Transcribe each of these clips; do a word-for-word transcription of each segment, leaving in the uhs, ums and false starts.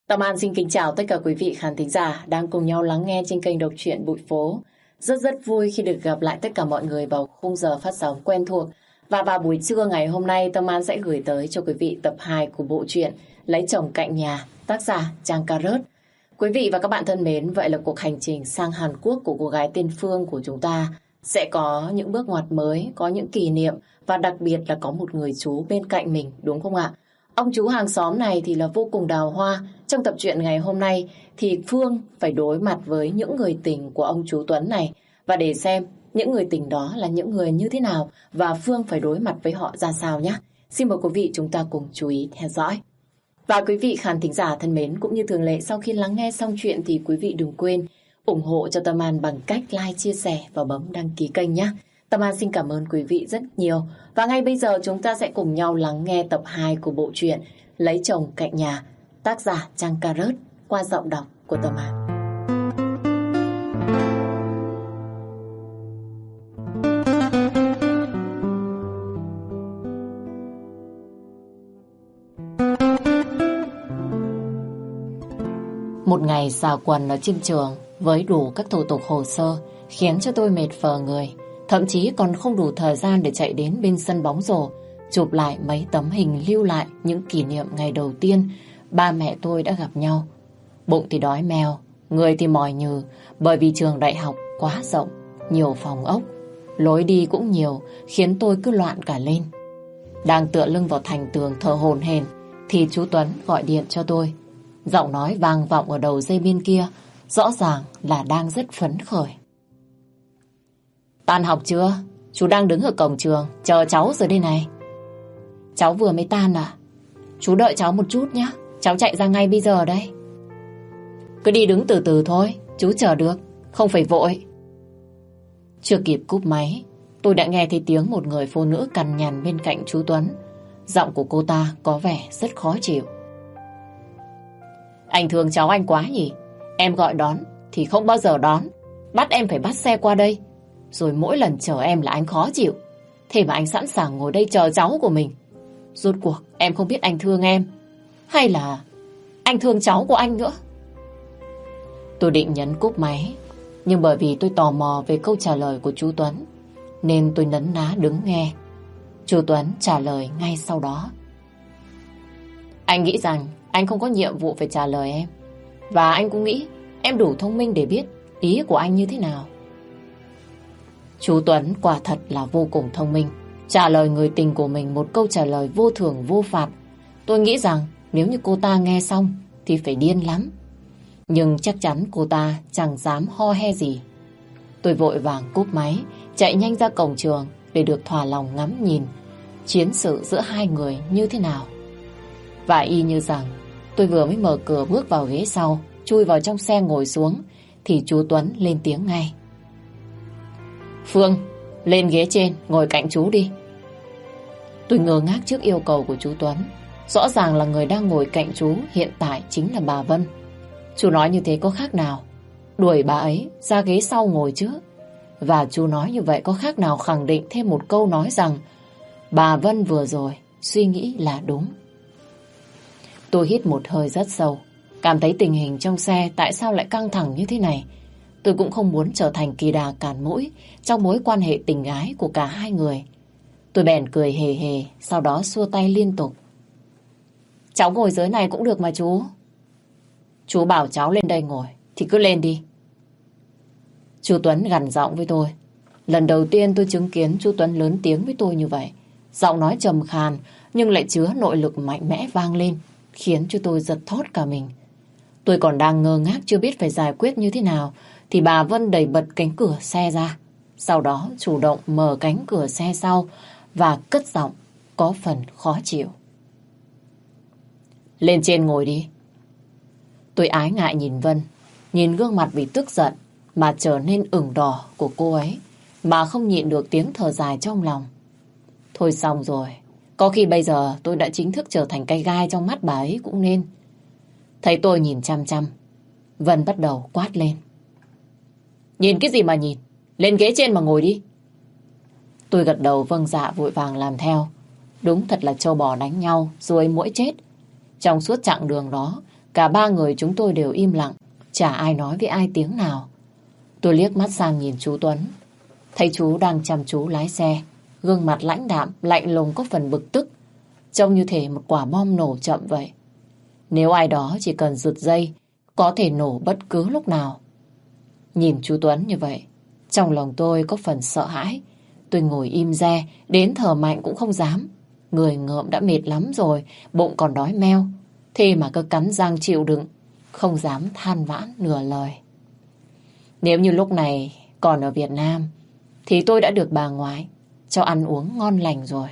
Tâm An xin kính chào tất cả quý vị khán thính giả đang cùng nhau lắng nghe trên kênh đọc truyện Bụi Phố. Rất rất vui khi được gặp lại tất cả mọi người vào khung giờ phát sóng quen thuộc. Và vào buổi trưa ngày hôm nay, Tâm An sẽ gửi tới cho quý vị tập hai của bộ truyện Lấy chồng cạnh nhà, tác giả Trang Cà Rớt. Quý vị và các bạn thân mến, vậy là cuộc hành trình sang Hàn Quốc của cô gái tên Phương của chúng ta sẽ có những bước ngoặt mới, có những kỷ niệm và đặc biệt là có một người chú bên cạnh mình, đúng không ạ? Ông chú hàng xóm này thì là vô cùng đào hoa. Trong tập truyện ngày hôm nay thì Phương phải đối mặt với những người tình của ông chú Tuấn này. Và để xem những người tình đó là những người như thế nào và Phương phải đối mặt với họ ra sao nhé. Xin mời quý vị chúng ta cùng chú ý theo dõi. Và quý vị khán thính giả thân mến, cũng như thường lệ sau khi lắng nghe xong chuyện thì quý vị đừng quên ủng hộ cho Tâm An bằng cách like, chia sẻ và bấm đăng ký kênh nhé. Tâm An xin cảm ơn quý vị rất nhiều. Và ngay bây giờ chúng ta sẽ cùng nhau lắng nghe tập hai của bộ truyện Lấy chồng cạnh nhà, tác giả Trang Cà Rớt qua giọng đọc của Tâm An. Một ngày xà quần ở trên trường với đủ các thủ tục hồ sơ khiến cho tôi mệt phờ người. Thậm chí còn không đủ thời gian để chạy đến bên sân bóng rổ, chụp lại mấy tấm hình lưu lại những kỷ niệm ngày đầu tiên ba mẹ tôi đã gặp nhau. Bụng thì đói meo, người thì mỏi nhừ bởi vì trường đại học quá rộng, nhiều phòng ốc. Lối đi cũng nhiều khiến tôi cứ loạn cả lên. Đang tựa lưng vào thành tường thở hổn hển thì chú Tuấn gọi điện cho tôi. Giọng nói vang vọng ở đầu dây bên kia, rõ ràng là đang rất phấn khởi. Tan học chưa? Chú đang đứng ở cổng trường, chờ cháu rồi đây này. Cháu vừa mới tan à? Chú đợi cháu một chút nhé, cháu chạy ra ngay bây giờ đây. Cứ đi đứng từ từ thôi, chú chờ được, không phải vội. Chưa kịp cúp máy, tôi đã nghe thấy tiếng một người phụ nữ cằn nhằn bên cạnh chú Tuấn. Giọng của cô ta có vẻ rất khó chịu. Anh thương cháu anh quá nhỉ? Em gọi đón thì không bao giờ đón, bắt em phải bắt xe qua đây. Rồi mỗi lần chờ em là anh khó chịu. Thế mà anh sẵn sàng ngồi đây chờ cháu của mình. Rốt cuộc em không biết anh thương em hay là anh thương cháu của anh nữa. Tôi định nhấn cúp máy, nhưng bởi vì tôi tò mò về câu trả lời của chú Tuấn nên tôi nấn ná đứng nghe. Chú Tuấn trả lời ngay sau đó. Anh nghĩ rằng anh không có nhiệm vụ phải trả lời em. Và anh cũng nghĩ em đủ thông minh để biết ý của anh như thế nào. Chú Tuấn quả thật là vô cùng thông minh, trả lời người tình của mình một câu trả lời vô thưởng vô phạt. Tôi nghĩ rằng nếu như cô ta nghe xong thì phải điên lắm. Nhưng chắc chắn cô ta chẳng dám ho he gì. Tôi vội vàng cúp máy, chạy nhanh ra cổng trường để được thỏa lòng ngắm nhìn chiến sự giữa hai người như thế nào. Và y như rằng tôi vừa mới mở cửa bước vào ghế sau, chui vào trong xe ngồi xuống thì chú Tuấn lên tiếng ngay. Phương, lên ghế trên, ngồi cạnh chú đi. Tôi ngơ ngác trước yêu cầu của chú Tuấn. Rõ ràng là người đang ngồi cạnh chú hiện tại chính là bà Vân. Chú nói như thế có khác nào đuổi bà ấy ra ghế sau ngồi chứ? Và chú nói như vậy có khác nào khẳng định thêm một câu nói rằng bà Vân vừa rồi suy nghĩ là đúng? Tôi hít một hơi rất sâu, cảm thấy tình hình trong xe tại sao lại căng thẳng như thế này. Tôi cũng không muốn trở thành kỳ đà cản mũi trong mối quan hệ tình ái của cả hai người. Tôi bèn cười hề hề, sau đó xua tay liên tục. Cháu ngồi dưới này cũng được mà chú. Chú bảo cháu lên đây ngồi thì cứ lên đi. Chú Tuấn gằn giọng với tôi. Lần đầu tiên tôi chứng kiến chú Tuấn lớn tiếng với tôi như vậy. Giọng nói trầm khàn nhưng lại chứa nội lực mạnh mẽ vang lên, khiến cho tôi giật thót cả mình. Tôi còn đang ngơ ngác chưa biết phải giải quyết như thế nào thì bà Vân đẩy bật cánh cửa xe ra. Sau đó chủ động mở cánh cửa xe sau và cất giọng có phần khó chịu. Lên trên ngồi đi. Tôi ái ngại nhìn Vân, nhìn gương mặt vì tức giận mà trở nên ửng đỏ của cô ấy, mà không nhịn được tiếng thở dài trong lòng. Thôi xong rồi, có khi bây giờ tôi đã chính thức trở thành cây gai trong mắt bà ấy cũng nên. Thấy tôi nhìn chăm chăm, Vân bắt đầu quát lên. Nhìn cái gì mà nhìn, lên ghế trên mà ngồi đi. Tôi gật đầu vâng dạ vội vàng làm theo. Đúng thật là trâu bò đánh nhau, ruồi muỗi chết. Trong suốt chặng đường đó, Cả ba người chúng tôi đều im lặng, chả ai nói với ai tiếng nào. Tôi liếc mắt sang nhìn chú Tuấn. Thấy chú đang chăm chú lái xe, gương mặt lãnh đạm, lạnh lùng có phần bực tức. Trông như thể một quả bom nổ chậm vậy. Nếu ai đó chỉ cần giật dây, có thể nổ bất cứ lúc nào. Nhìn chú Tuấn như vậy, trong lòng tôi có phần sợ hãi. Tôi ngồi im re, đến thở mạnh cũng không dám. Người ngợm đã mệt lắm rồi, bụng còn đói meo. Thế mà cứ cắn răng chịu đựng, không dám than vãn nửa lời. Nếu như lúc này còn ở Việt Nam, thì tôi đã được bà ngoại cho ăn uống ngon lành rồi.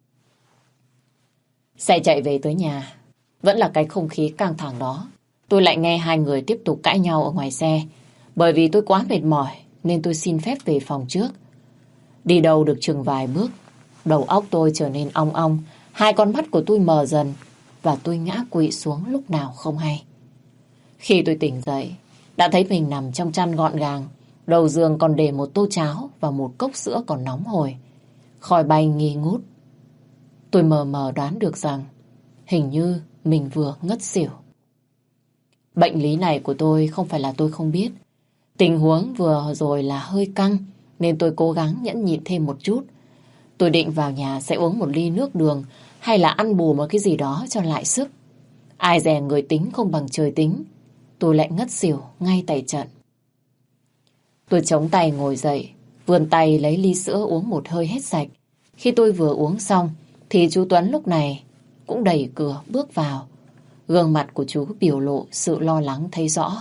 Xe chạy về tới nhà, vẫn là cái không khí căng thẳng đó. Tôi lại nghe hai người tiếp tục cãi nhau ở ngoài xe. Bởi vì tôi quá mệt mỏi nên tôi xin phép về phòng trước. Đi đâu được chừng vài bước, đầu óc tôi trở nên ong ong, hai con mắt của tôi mờ dần và tôi ngã quỵ xuống lúc nào không hay. Khi tôi tỉnh dậy, đã thấy mình nằm trong chăn gọn gàng, đầu giường còn để một tô cháo và một cốc sữa còn nóng hổi. Khói bay nghi ngút. Tôi mờ mờ đoán được rằng hình như mình vừa ngất xỉu. Bệnh lý này của tôi không phải là tôi không biết. Tình huống vừa rồi là hơi căng nên tôi cố gắng nhẫn nhịn thêm một chút. Tôi định vào nhà sẽ uống một ly nước đường hay là ăn bù một cái gì đó cho lại sức. Ai dè người tính không bằng trời tính. Tôi lại ngất xỉu ngay tại trận. Tôi chống tay ngồi dậy, vươn tay lấy ly sữa uống một hơi hết sạch. Khi tôi vừa uống xong thì chú Tuấn lúc này cũng đẩy cửa bước vào. Gương mặt của chú biểu lộ sự lo lắng thấy rõ.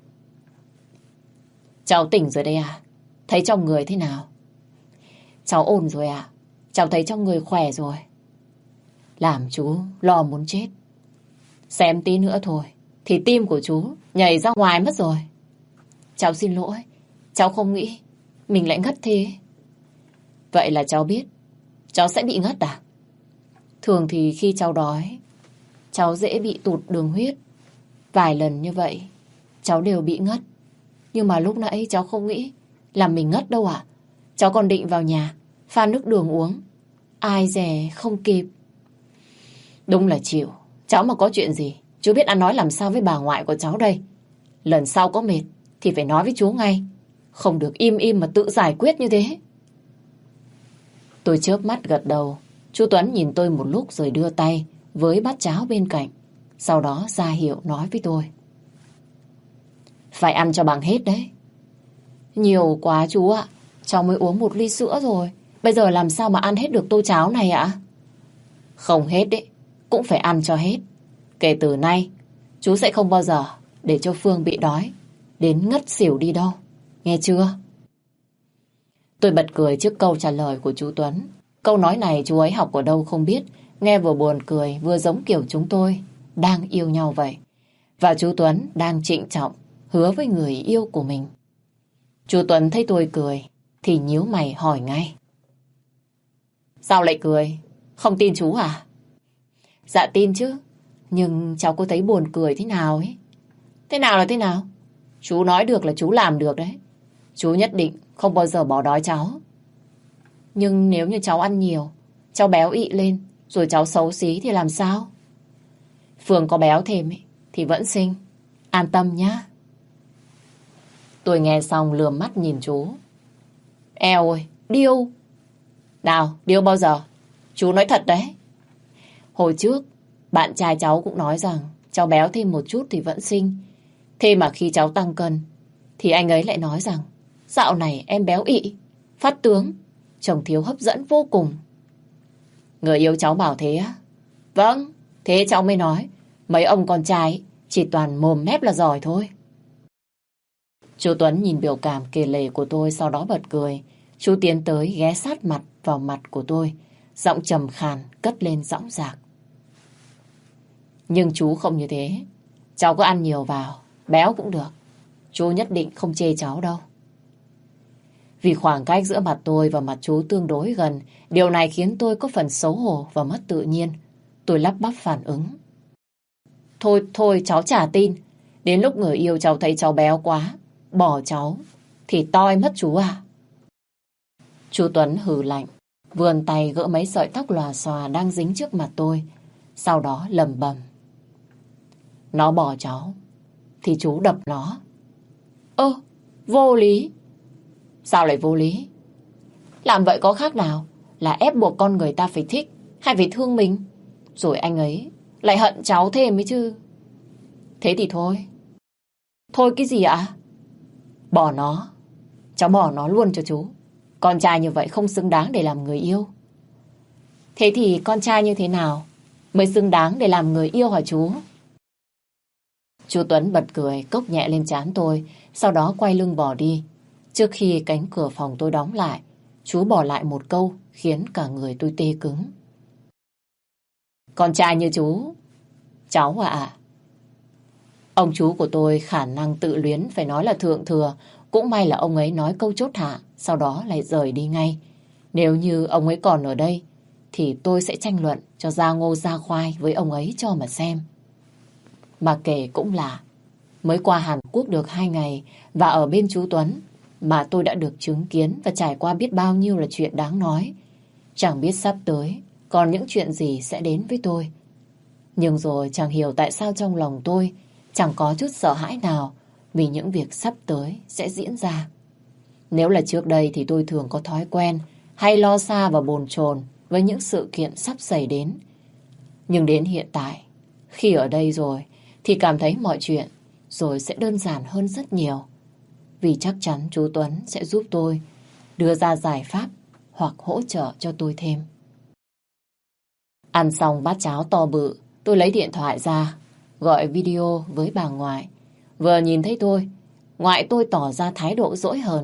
Cháu tỉnh rồi đây à? Thấy trong người thế nào? Cháu ổn rồi à? Cháu thấy trong người khỏe rồi. Làm chú lo muốn chết. Xem tí nữa thôi thì tim của chú nhảy ra ngoài mất rồi. Cháu xin lỗi. Cháu không nghĩ mình lại ngất thế. Vậy là cháu biết cháu sẽ bị ngất à? Thường thì khi cháu đói, cháu dễ bị tụt đường huyết. Vài lần như vậy cháu đều bị ngất. Nhưng mà lúc nãy cháu không nghĩ là mình ngất đâu ạ. Cháu còn định vào nhà pha nước đường uống. Ai dè không kịp. Đúng là chịu. Cháu mà có chuyện gì chú biết ăn nói làm sao với bà ngoại của cháu đây. Lần sau có mệt thì phải nói với chú ngay. Không được im im mà tự giải quyết như thế. Tôi chớp mắt gật đầu. Chú Tuấn nhìn tôi một lúc rồi đưa tay với bát cháo bên cạnh. Sau đó ra hiệu nói với tôi. Phải ăn cho bằng hết đấy. Nhiều quá chú ạ. Cháu mới uống một ly sữa rồi. Bây giờ làm sao mà ăn hết được tô cháo này ạ? Không hết đấy. Cũng phải ăn cho hết. Kể từ nay chú sẽ không bao giờ để cho Phương bị đói đến ngất xỉu đi đâu. Nghe chưa? Tôi bật cười trước câu trả lời của chú Tuấn. Câu nói này chú ấy học ở đâu không biết. Nghe vừa buồn cười vừa giống kiểu chúng tôi đang yêu nhau vậy. Và chú Tuấn đang trịnh trọng hứa với người yêu của mình. Chú Tuấn thấy tôi cười thì nhíu mày hỏi ngay. Sao lại cười? Không tin chú à? Dạ tin chứ. Nhưng cháu có thấy buồn cười thế nào ấy? Thế nào là thế nào? Chú nói được là chú làm được đấy. Chú nhất định không bao giờ bỏ đói cháu. Nhưng nếu như cháu ăn nhiều, cháu béo ị lên, rồi cháu xấu xí thì làm sao? Phương có béo thêm ấy, thì vẫn xinh. An tâm nhá. Tôi nghe xong lườm mắt nhìn chú. Eo ơi, điêu. Nào, điêu bao giờ? Chú nói thật đấy. Hồi trước, bạn trai cháu cũng nói rằng cháu béo thêm một chút thì vẫn xinh. Thế mà khi cháu tăng cân, thì anh ấy lại nói rằng dạo này em béo ị, phát tướng, trông thiếu hấp dẫn vô cùng. Người yêu cháu bảo thế á? Vâng, thế cháu mới nói mấy ông con trai chỉ toàn mồm mép là giỏi thôi. Chú Tuấn nhìn biểu cảm kề lể của tôi sau đó bật cười. Chú tiến tới ghé sát mặt vào mặt của tôi, giọng trầm khàn cất lên dõng dạc. Nhưng chú không như thế. Cháu cứ ăn nhiều vào, béo cũng được. Chú nhất định không chê cháu đâu. Vì khoảng cách giữa mặt tôi và mặt chú tương đối gần, điều này khiến tôi có phần xấu hổ và mất tự nhiên. Tôi lắp bắp phản ứng. Thôi, thôi, cháu chả tin. Đến lúc người yêu cháu thấy cháu béo quá, bỏ cháu, thì toi mất chú à? Chú Tuấn hừ lạnh, vươn tay gỡ mấy sợi tóc lòa xòa đang dính trước mặt tôi. Sau đó lầm bầm. Nó bỏ cháu thì chú đập nó. Ơ, vô lý. Sao lại vô lý? Làm vậy có khác nào là ép buộc con người ta phải thích hay phải thương mình? Rồi anh ấy lại hận cháu thêm ấy chứ. Thế thì thôi. Thôi cái gì ạ? Bỏ nó. Cháu bỏ nó luôn cho chú. Con trai như vậy không xứng đáng để làm người yêu. Thế thì con trai như thế nào mới xứng đáng để làm người yêu hả chú? Chú Tuấn bật cười, cốc nhẹ lên trán tôi, sau đó quay lưng bỏ đi. Trước khi cánh cửa phòng tôi đóng lại, chú bỏ lại một câu khiến cả người tôi tê cứng. Con trai như chú, cháu à ạ. Ông chú của tôi khả năng tự luyến phải nói là thượng thừa, cũng may là ông ấy nói câu chốt hạ, sau đó lại rời đi ngay. Nếu như ông ấy còn ở đây, thì tôi sẽ tranh luận cho ra ngô ra khoai với ông ấy cho mà xem. Mà kể cũng là, mới qua Hàn Quốc được hai ngày và ở bên chú Tuấn mà tôi đã được chứng kiến và trải qua biết bao nhiêu là chuyện đáng nói. Chẳng biết sắp tới còn những chuyện gì sẽ đến với tôi. Nhưng rồi chẳng hiểu tại sao trong lòng tôi chẳng có chút sợ hãi nào vì những việc sắp tới sẽ diễn ra. Nếu là trước đây thì tôi thường có thói quen hay lo xa và bồn chồn với những sự kiện sắp xảy đến. Nhưng đến hiện tại, khi ở đây rồi thì cảm thấy mọi chuyện rồi sẽ đơn giản hơn rất nhiều. Vì chắc chắn chú Tuấn sẽ giúp tôi đưa ra giải pháp hoặc hỗ trợ cho tôi thêm. Ăn xong bát cháo to bự, tôi lấy điện thoại ra, gọi video với bà ngoại. Vừa nhìn thấy tôi, ngoại tôi tỏ ra thái độ dỗi hờn.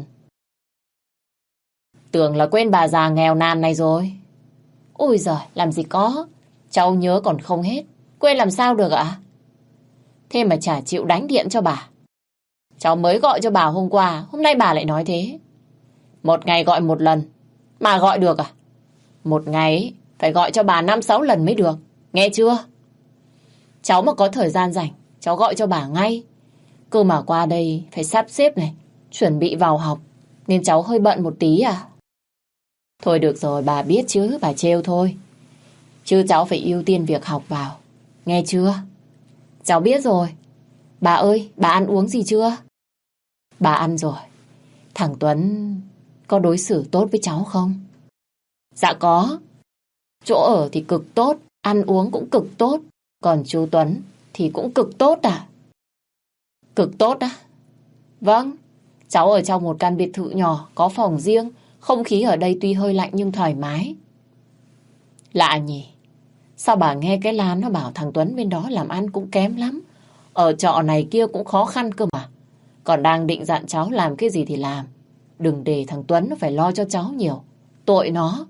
Tưởng là quên bà già nghèo nàn này rồi. Ôi giời, làm gì có, cháu nhớ còn không hết, quên làm sao được ạ? Thế mà chả chịu đánh điện cho bà. Cháu mới gọi cho bà hôm qua, hôm nay bà lại nói thế. Một ngày gọi một lần, mà gọi được à? Một ngày phải gọi cho bà năm sáu lần mới được, nghe chưa? Cháu mà có thời gian rảnh, cháu gọi cho bà ngay. Cơ mà qua đây phải sắp xếp này, chuẩn bị vào học, nên cháu hơi bận một tí à. Thôi được rồi, bà biết chứ, bà trêu thôi. Chứ cháu phải ưu tiên việc học vào, nghe chưa? Cháu biết rồi. Bà ơi, bà ăn uống gì chưa? Bà ăn rồi. Thằng Tuấn có đối xử tốt với cháu không? Dạ có. Chỗ ở thì cực tốt, ăn uống cũng cực tốt. Còn chú Tuấn thì cũng cực tốt à? Cực tốt á? Vâng, cháu ở trong một căn biệt thự nhỏ, có phòng riêng. Không khí ở đây tuy hơi lạnh nhưng thoải mái. Lạ nhỉ? Sao bà nghe cái Lan nó bảo thằng Tuấn bên đó làm ăn cũng kém lắm. Ở trọ này kia cũng khó khăn cơ mà. Còn đang định dặn cháu làm cái gì thì làm. Đừng để thằng Tuấn nó phải lo cho cháu nhiều. Tội nó.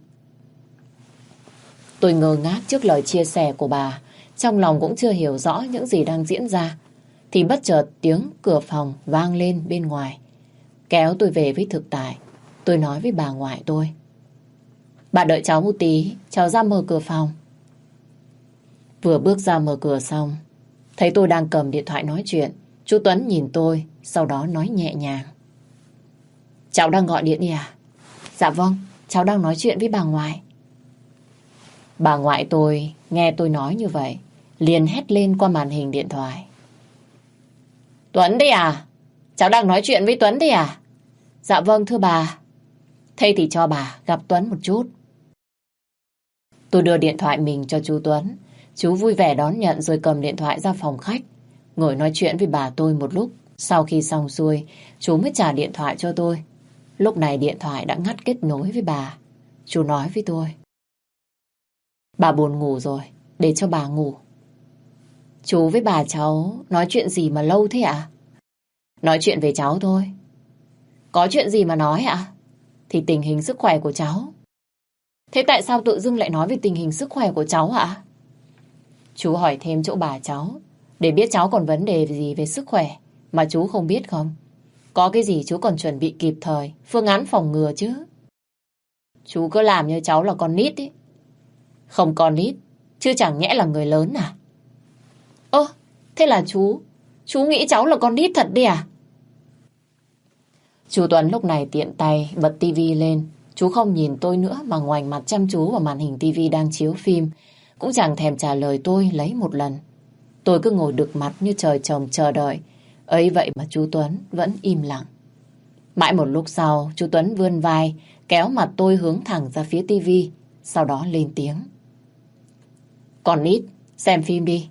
Tôi ngơ ngác trước lời chia sẻ của bà. Trong lòng cũng chưa hiểu rõ những gì đang diễn ra. Thì bất chợt tiếng cửa phòng vang lên bên ngoài. Kéo tôi về với thực tại. Tôi nói với bà ngoại tôi. Bà đợi cháu một tí, cháu ra mở cửa phòng. Vừa bước ra mở cửa xong, thấy tôi đang cầm điện thoại nói chuyện. Chú Tuấn nhìn tôi, sau đó nói nhẹ nhàng. Cháu đang gọi điện đi à? Dạ vâng, cháu đang nói chuyện với bà ngoại. Bà ngoại tôi nghe tôi nói như vậy, liền hét lên qua màn hình điện thoại. Tuấn đấy à? Cháu đang nói chuyện với Tuấn đấy à? Dạ vâng thưa bà. Thế thì cho bà gặp Tuấn một chút. Tôi đưa điện thoại mình cho chú Tuấn. Chú vui vẻ đón nhận rồi cầm điện thoại ra phòng khách, ngồi nói chuyện với bà tôi một lúc. Sau khi xong xuôi, chú mới trả điện thoại cho tôi. Lúc này điện thoại đã ngắt kết nối với bà. Chú nói với tôi. Bà buồn ngủ rồi, để cho bà ngủ. Chú với bà cháu nói chuyện gì mà lâu thế ạ? Nói chuyện về cháu thôi. Có chuyện gì mà nói ạ? Thì tình hình sức khỏe của cháu. Thế tại sao tự dưng lại nói về tình hình sức khỏe của cháu ạ? Chú hỏi thêm chỗ bà cháu, để biết cháu còn vấn đề gì về sức khỏe mà chú không biết không? Có cái gì chú còn chuẩn bị kịp thời, phương án phòng ngừa chứ. Chú cứ làm như cháu là con nít ý. Không con nít, chứ chẳng nhẽ là người lớn à? Ơ, thế là chú, chú nghĩ cháu là con nít thật đi à? Chú Tuấn lúc này tiện tay bật tivi lên. Chú không nhìn tôi nữa mà ngoảnh mặt chăm chú vào màn hình tivi đang chiếu phim. Cũng chẳng thèm trả lời tôi lấy một lần. Tôi cứ ngồi đực mặt như trời trồng chờ đợi. Ấy vậy mà chú Tuấn vẫn im lặng. Mãi một lúc sau, chú Tuấn vươn vai, kéo mặt tôi hướng thẳng ra phía tivi, sau đó lên tiếng. Còn ít, xem phim đi.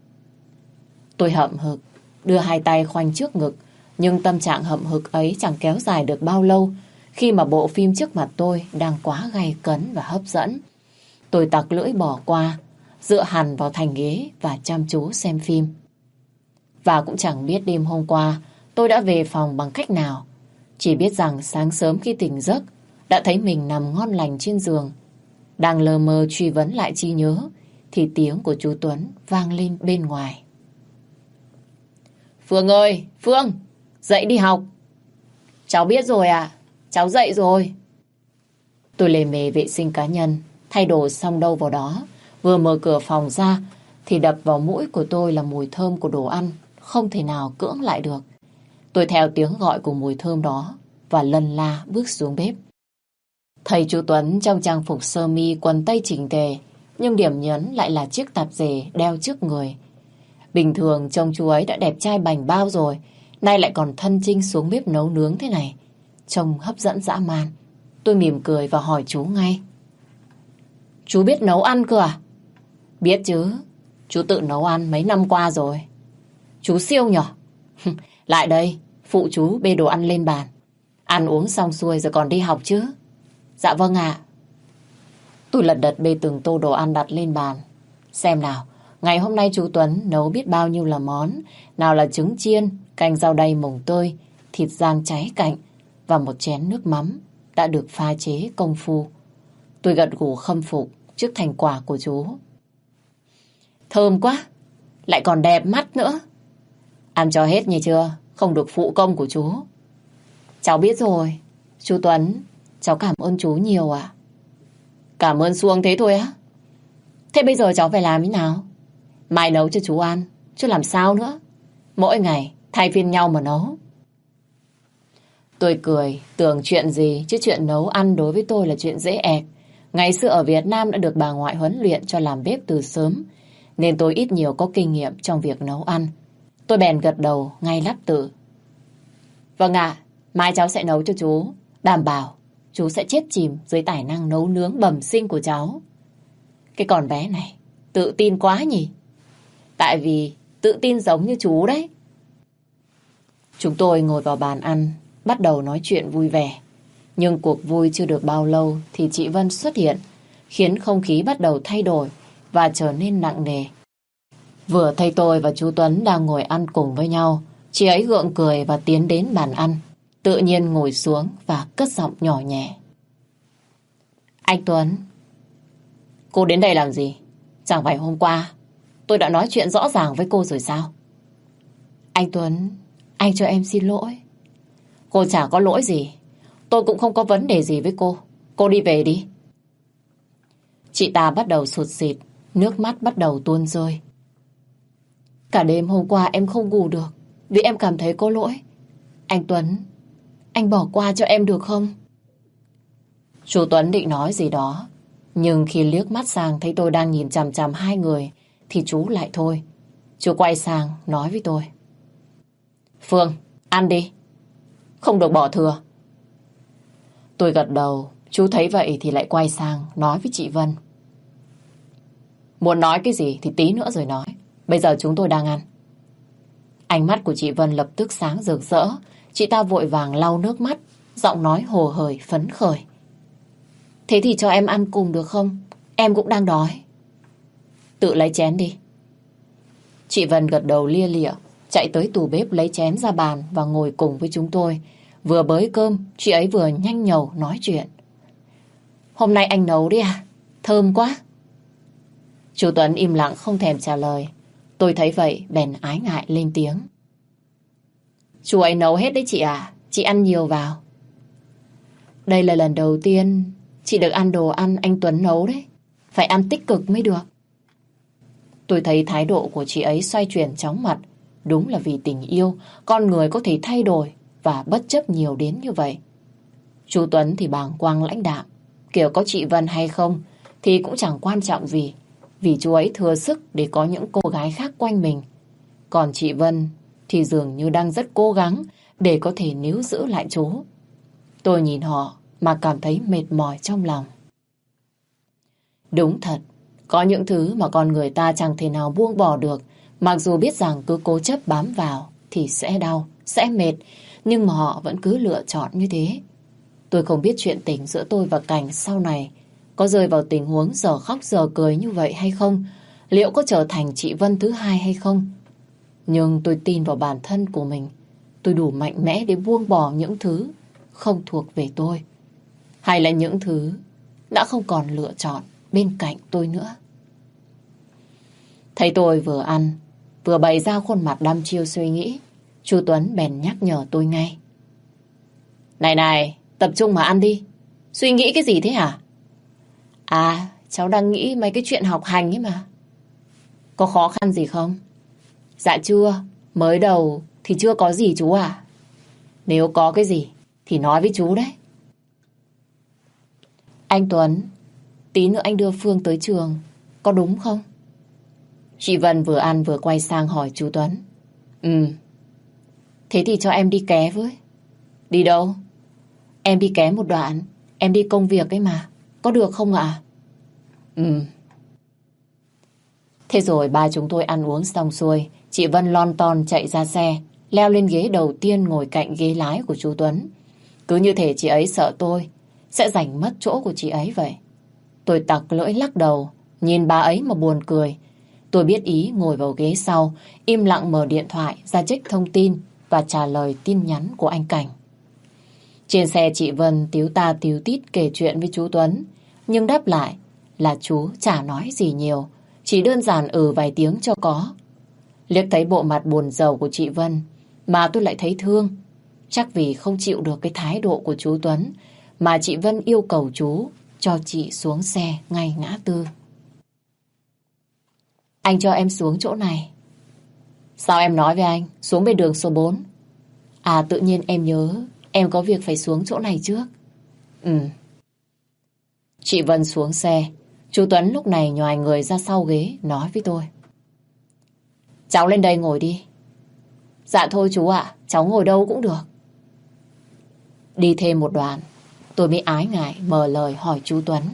Tôi hậm hực, đưa hai tay khoanh trước ngực, nhưng tâm trạng hậm hực ấy chẳng kéo dài được bao lâu khi mà bộ phim trước mặt tôi đang quá gay cấn và hấp dẫn. Tôi tặc lưỡi bỏ qua, dựa hẳn vào thành ghế và chăm chú xem phim. Và cũng chẳng biết đêm hôm qua tôi đã về phòng bằng cách nào. Chỉ biết rằng sáng sớm khi tỉnh giấc đã thấy mình nằm ngon lành trên giường. Đang lờ mờ truy vấn lại trí nhớ thì tiếng của chú Tuấn vang lên bên ngoài. Phương ơi, Phương, dậy đi học. Cháu biết rồi ạ, cháu dậy rồi. Tôi lề mề vệ sinh cá nhân, thay đồ xong đâu vào đó. Vừa mở cửa phòng ra thì đập vào mũi của tôi là mùi thơm của đồ ăn, không thể nào cưỡng lại được. Tôi theo tiếng gọi của mùi thơm đó và lân la bước xuống bếp. Thầy chú Tuấn trong trang phục sơ mi quần tây chỉnh tề, nhưng điểm nhấn lại là chiếc tạp dề đeo trước người. Bình thường trông chú ấy đã đẹp trai bảnh bao rồi, nay lại còn thân chinh xuống bếp nấu nướng thế này, trông hấp dẫn dã man. Tôi mỉm cười và hỏi chú ngay. Chú biết nấu ăn cơ à? Biết chứ, chú tự nấu ăn mấy năm qua rồi. Chú siêu nhở? Lại đây, phụ chú bê đồ ăn lên bàn. Ăn uống xong xuôi rồi còn đi học chứ? Dạ vâng ạ. Tôi lật đật bê từng tô đồ ăn đặt lên bàn. Xem nào, ngày hôm nay chú Tuấn nấu biết bao nhiêu là món. Nào là trứng chiên, canh rau đay mồng tơi, thịt rang cháy cạnh và một chén nước mắm đã được pha chế công phu. Tôi gật gù khâm phục trước thành quả của chú. Thơm quá, lại còn đẹp mắt nữa. Ăn cho hết nhỉ chưa, không được phụ công của chú. Cháu biết rồi, chú Tuấn, cháu cảm ơn chú nhiều ạ. Cảm ơn xuông thế thôi á? Thế bây giờ cháu phải làm thế nào? Mai nấu cho chú ăn, chứ làm sao nữa. Mỗi ngày thay phiên nhau mà nấu. Tôi cười, tưởng chuyện gì, chứ chuyện nấu ăn đối với tôi là chuyện dễ ẹc. Ngày xưa ở Việt Nam đã được bà ngoại huấn luyện cho làm bếp từ sớm, nên tôi ít nhiều có kinh nghiệm trong việc nấu ăn. Tôi bèn gật đầu ngay lắp tự. Vâng ạ, mai cháu sẽ nấu cho chú. Đảm bảo chú sẽ chết chìm dưới tài năng nấu nướng bẩm sinh của cháu. Cái con bé này tự tin quá nhỉ? Tại vì tự tin giống như chú đấy. Chúng tôi ngồi vào bàn ăn, bắt đầu nói chuyện vui vẻ. Nhưng cuộc vui chưa được bao lâu thì chị Vân xuất hiện, khiến không khí bắt đầu thay đổi và trở nên nặng nề. Vừa thấy tôi và chú Tuấn đang ngồi ăn cùng với nhau, chị ấy gượng cười và tiến đến bàn ăn, tự nhiên ngồi xuống và cất giọng nhỏ nhẹ. Anh Tuấn, cô đến đây làm gì? Chẳng phải hôm qua tôi đã nói chuyện rõ ràng với cô rồi sao? Anh Tuấn, anh cho em xin lỗi. Cô chả có lỗi gì. Tôi cũng không có vấn đề gì với cô. Cô đi về đi. Chị ta bắt đầu sụt sịt, nước mắt bắt đầu tuôn rơi. Cả đêm hôm qua em không ngủ được vì em cảm thấy có lỗi. Anh Tuấn, anh bỏ qua cho em được không? Chú Tuấn định nói gì đó, nhưng khi liếc mắt sang thấy tôi đang nhìn chằm chằm hai người thì chú lại thôi. Chú quay sang nói với tôi. Phương, ăn đi. Không được bỏ thừa. Tôi gật đầu, chú thấy vậy thì lại quay sang nói với chị Vân. Muốn nói cái gì thì tí nữa rồi nói. Bây giờ chúng tôi đang ăn. Ánh mắt của chị Vân lập tức sáng rực rỡ. Chị ta vội vàng lau nước mắt, giọng nói hồ hởi phấn khởi. Thế thì cho em ăn cùng được không? Em cũng đang đói. Tự lấy chén đi. Chị Vân gật đầu lia lịa, chạy tới tủ bếp lấy chén ra bàn và ngồi cùng với chúng tôi. Vừa bới cơm, chị ấy vừa nhanh nhẩu nói chuyện. Hôm nay anh nấu đi à? Thơm quá. Chú Tuấn im lặng không thèm trả lời. Tôi thấy vậy bèn ái ngại lên tiếng. Chú ấy nấu hết đấy chị à? Chị ăn nhiều vào. Đây là lần đầu tiên chị được ăn đồ ăn anh Tuấn nấu đấy. Phải ăn tích cực mới được. Tôi thấy thái độ của chị ấy xoay chuyển chóng mặt. Đúng là vì tình yêu, con người có thể thay đổi và bất chấp nhiều đến như vậy. Chú Tuấn thì bàng quang lãnh đạm, kiểu có chị Vân hay không thì cũng chẳng quan trọng gì, vì chú ấy thừa sức để có những cô gái khác quanh mình. Còn chị Vân thì dường như đang rất cố gắng để có thể níu giữ lại chú. Tôi nhìn họ mà cảm thấy mệt mỏi trong lòng. Đúng thật, có những thứ mà con người ta chẳng thể nào buông bỏ được, mặc dù biết rằng cứ cố chấp bám vào thì sẽ đau, sẽ mệt, nhưng mà họ vẫn cứ lựa chọn như thế. Tôi không biết chuyện tình giữa tôi và Cảnh sau này có rơi vào tình huống giờ khóc giờ cười như vậy hay không, liệu có trở thành chị Vân thứ hai hay không. Nhưng tôi tin vào bản thân của mình, tôi đủ mạnh mẽ để buông bỏ những thứ không thuộc về tôi, hay là những thứ đã không còn lựa chọn bên cạnh tôi nữa. Thấy tôi vừa ăn, vừa bày ra khuôn mặt đăm chiêu suy nghĩ, chú Tuấn bèn nhắc nhở tôi ngay. Này này, tập trung mà ăn đi. Suy nghĩ cái gì thế hả? À, cháu đang nghĩ mấy cái chuyện học hành ấy mà. Có khó khăn gì không? Dạ chưa, mới đầu thì chưa có gì chú à. Nếu có cái gì thì nói với chú đấy. Anh Tuấn, tí nữa anh đưa Phương tới trường, có đúng không? Chị Vân vừa ăn vừa quay sang hỏi chú Tuấn. Ừ. Thế thì cho em đi ké với. Đi đâu? Em đi ké một đoạn, em đi công việc ấy mà. Có được không ạ? Ừ. Thế rồi ba chúng tôi ăn uống xong xuôi, chị Vân lon ton chạy ra xe, leo lên ghế đầu tiên ngồi cạnh ghế lái của chú Tuấn. Cứ như thể chị ấy sợ tôi sẽ giành mất chỗ của chị ấy vậy. Tôi tặc lưỡi lắc đầu, nhìn bà ấy mà buồn cười. Tôi biết ý ngồi vào ghế sau, im lặng mở điện thoại ra check thông tin và trả lời tin nhắn của anh Cảnh. Trên xe chị Vân tíu ta tíu tít kể chuyện với chú Tuấn, nhưng đáp lại là chú chả nói gì nhiều, chỉ đơn giản ừ vài tiếng cho có. Liếc thấy bộ mặt buồn rầu của chị Vân mà tôi lại thấy thương. Chắc vì không chịu được cái thái độ của chú Tuấn mà chị Vân yêu cầu chú cho chị xuống xe ngay ngã tư. Anh cho em xuống chỗ này. Sao em nói với anh xuống bên đường số bốn? À tự nhiên em nhớ em có việc phải xuống chỗ này trước. Ừ. Chị Vân xuống xe. Chú Tuấn lúc này nhòi người ra sau ghế nói với tôi. Cháu lên đây ngồi đi. Dạ thôi chú ạ, cháu ngồi đâu cũng được. Đi thêm một đoạn, tôi mới ái ngại mở lời hỏi chú Tuấn.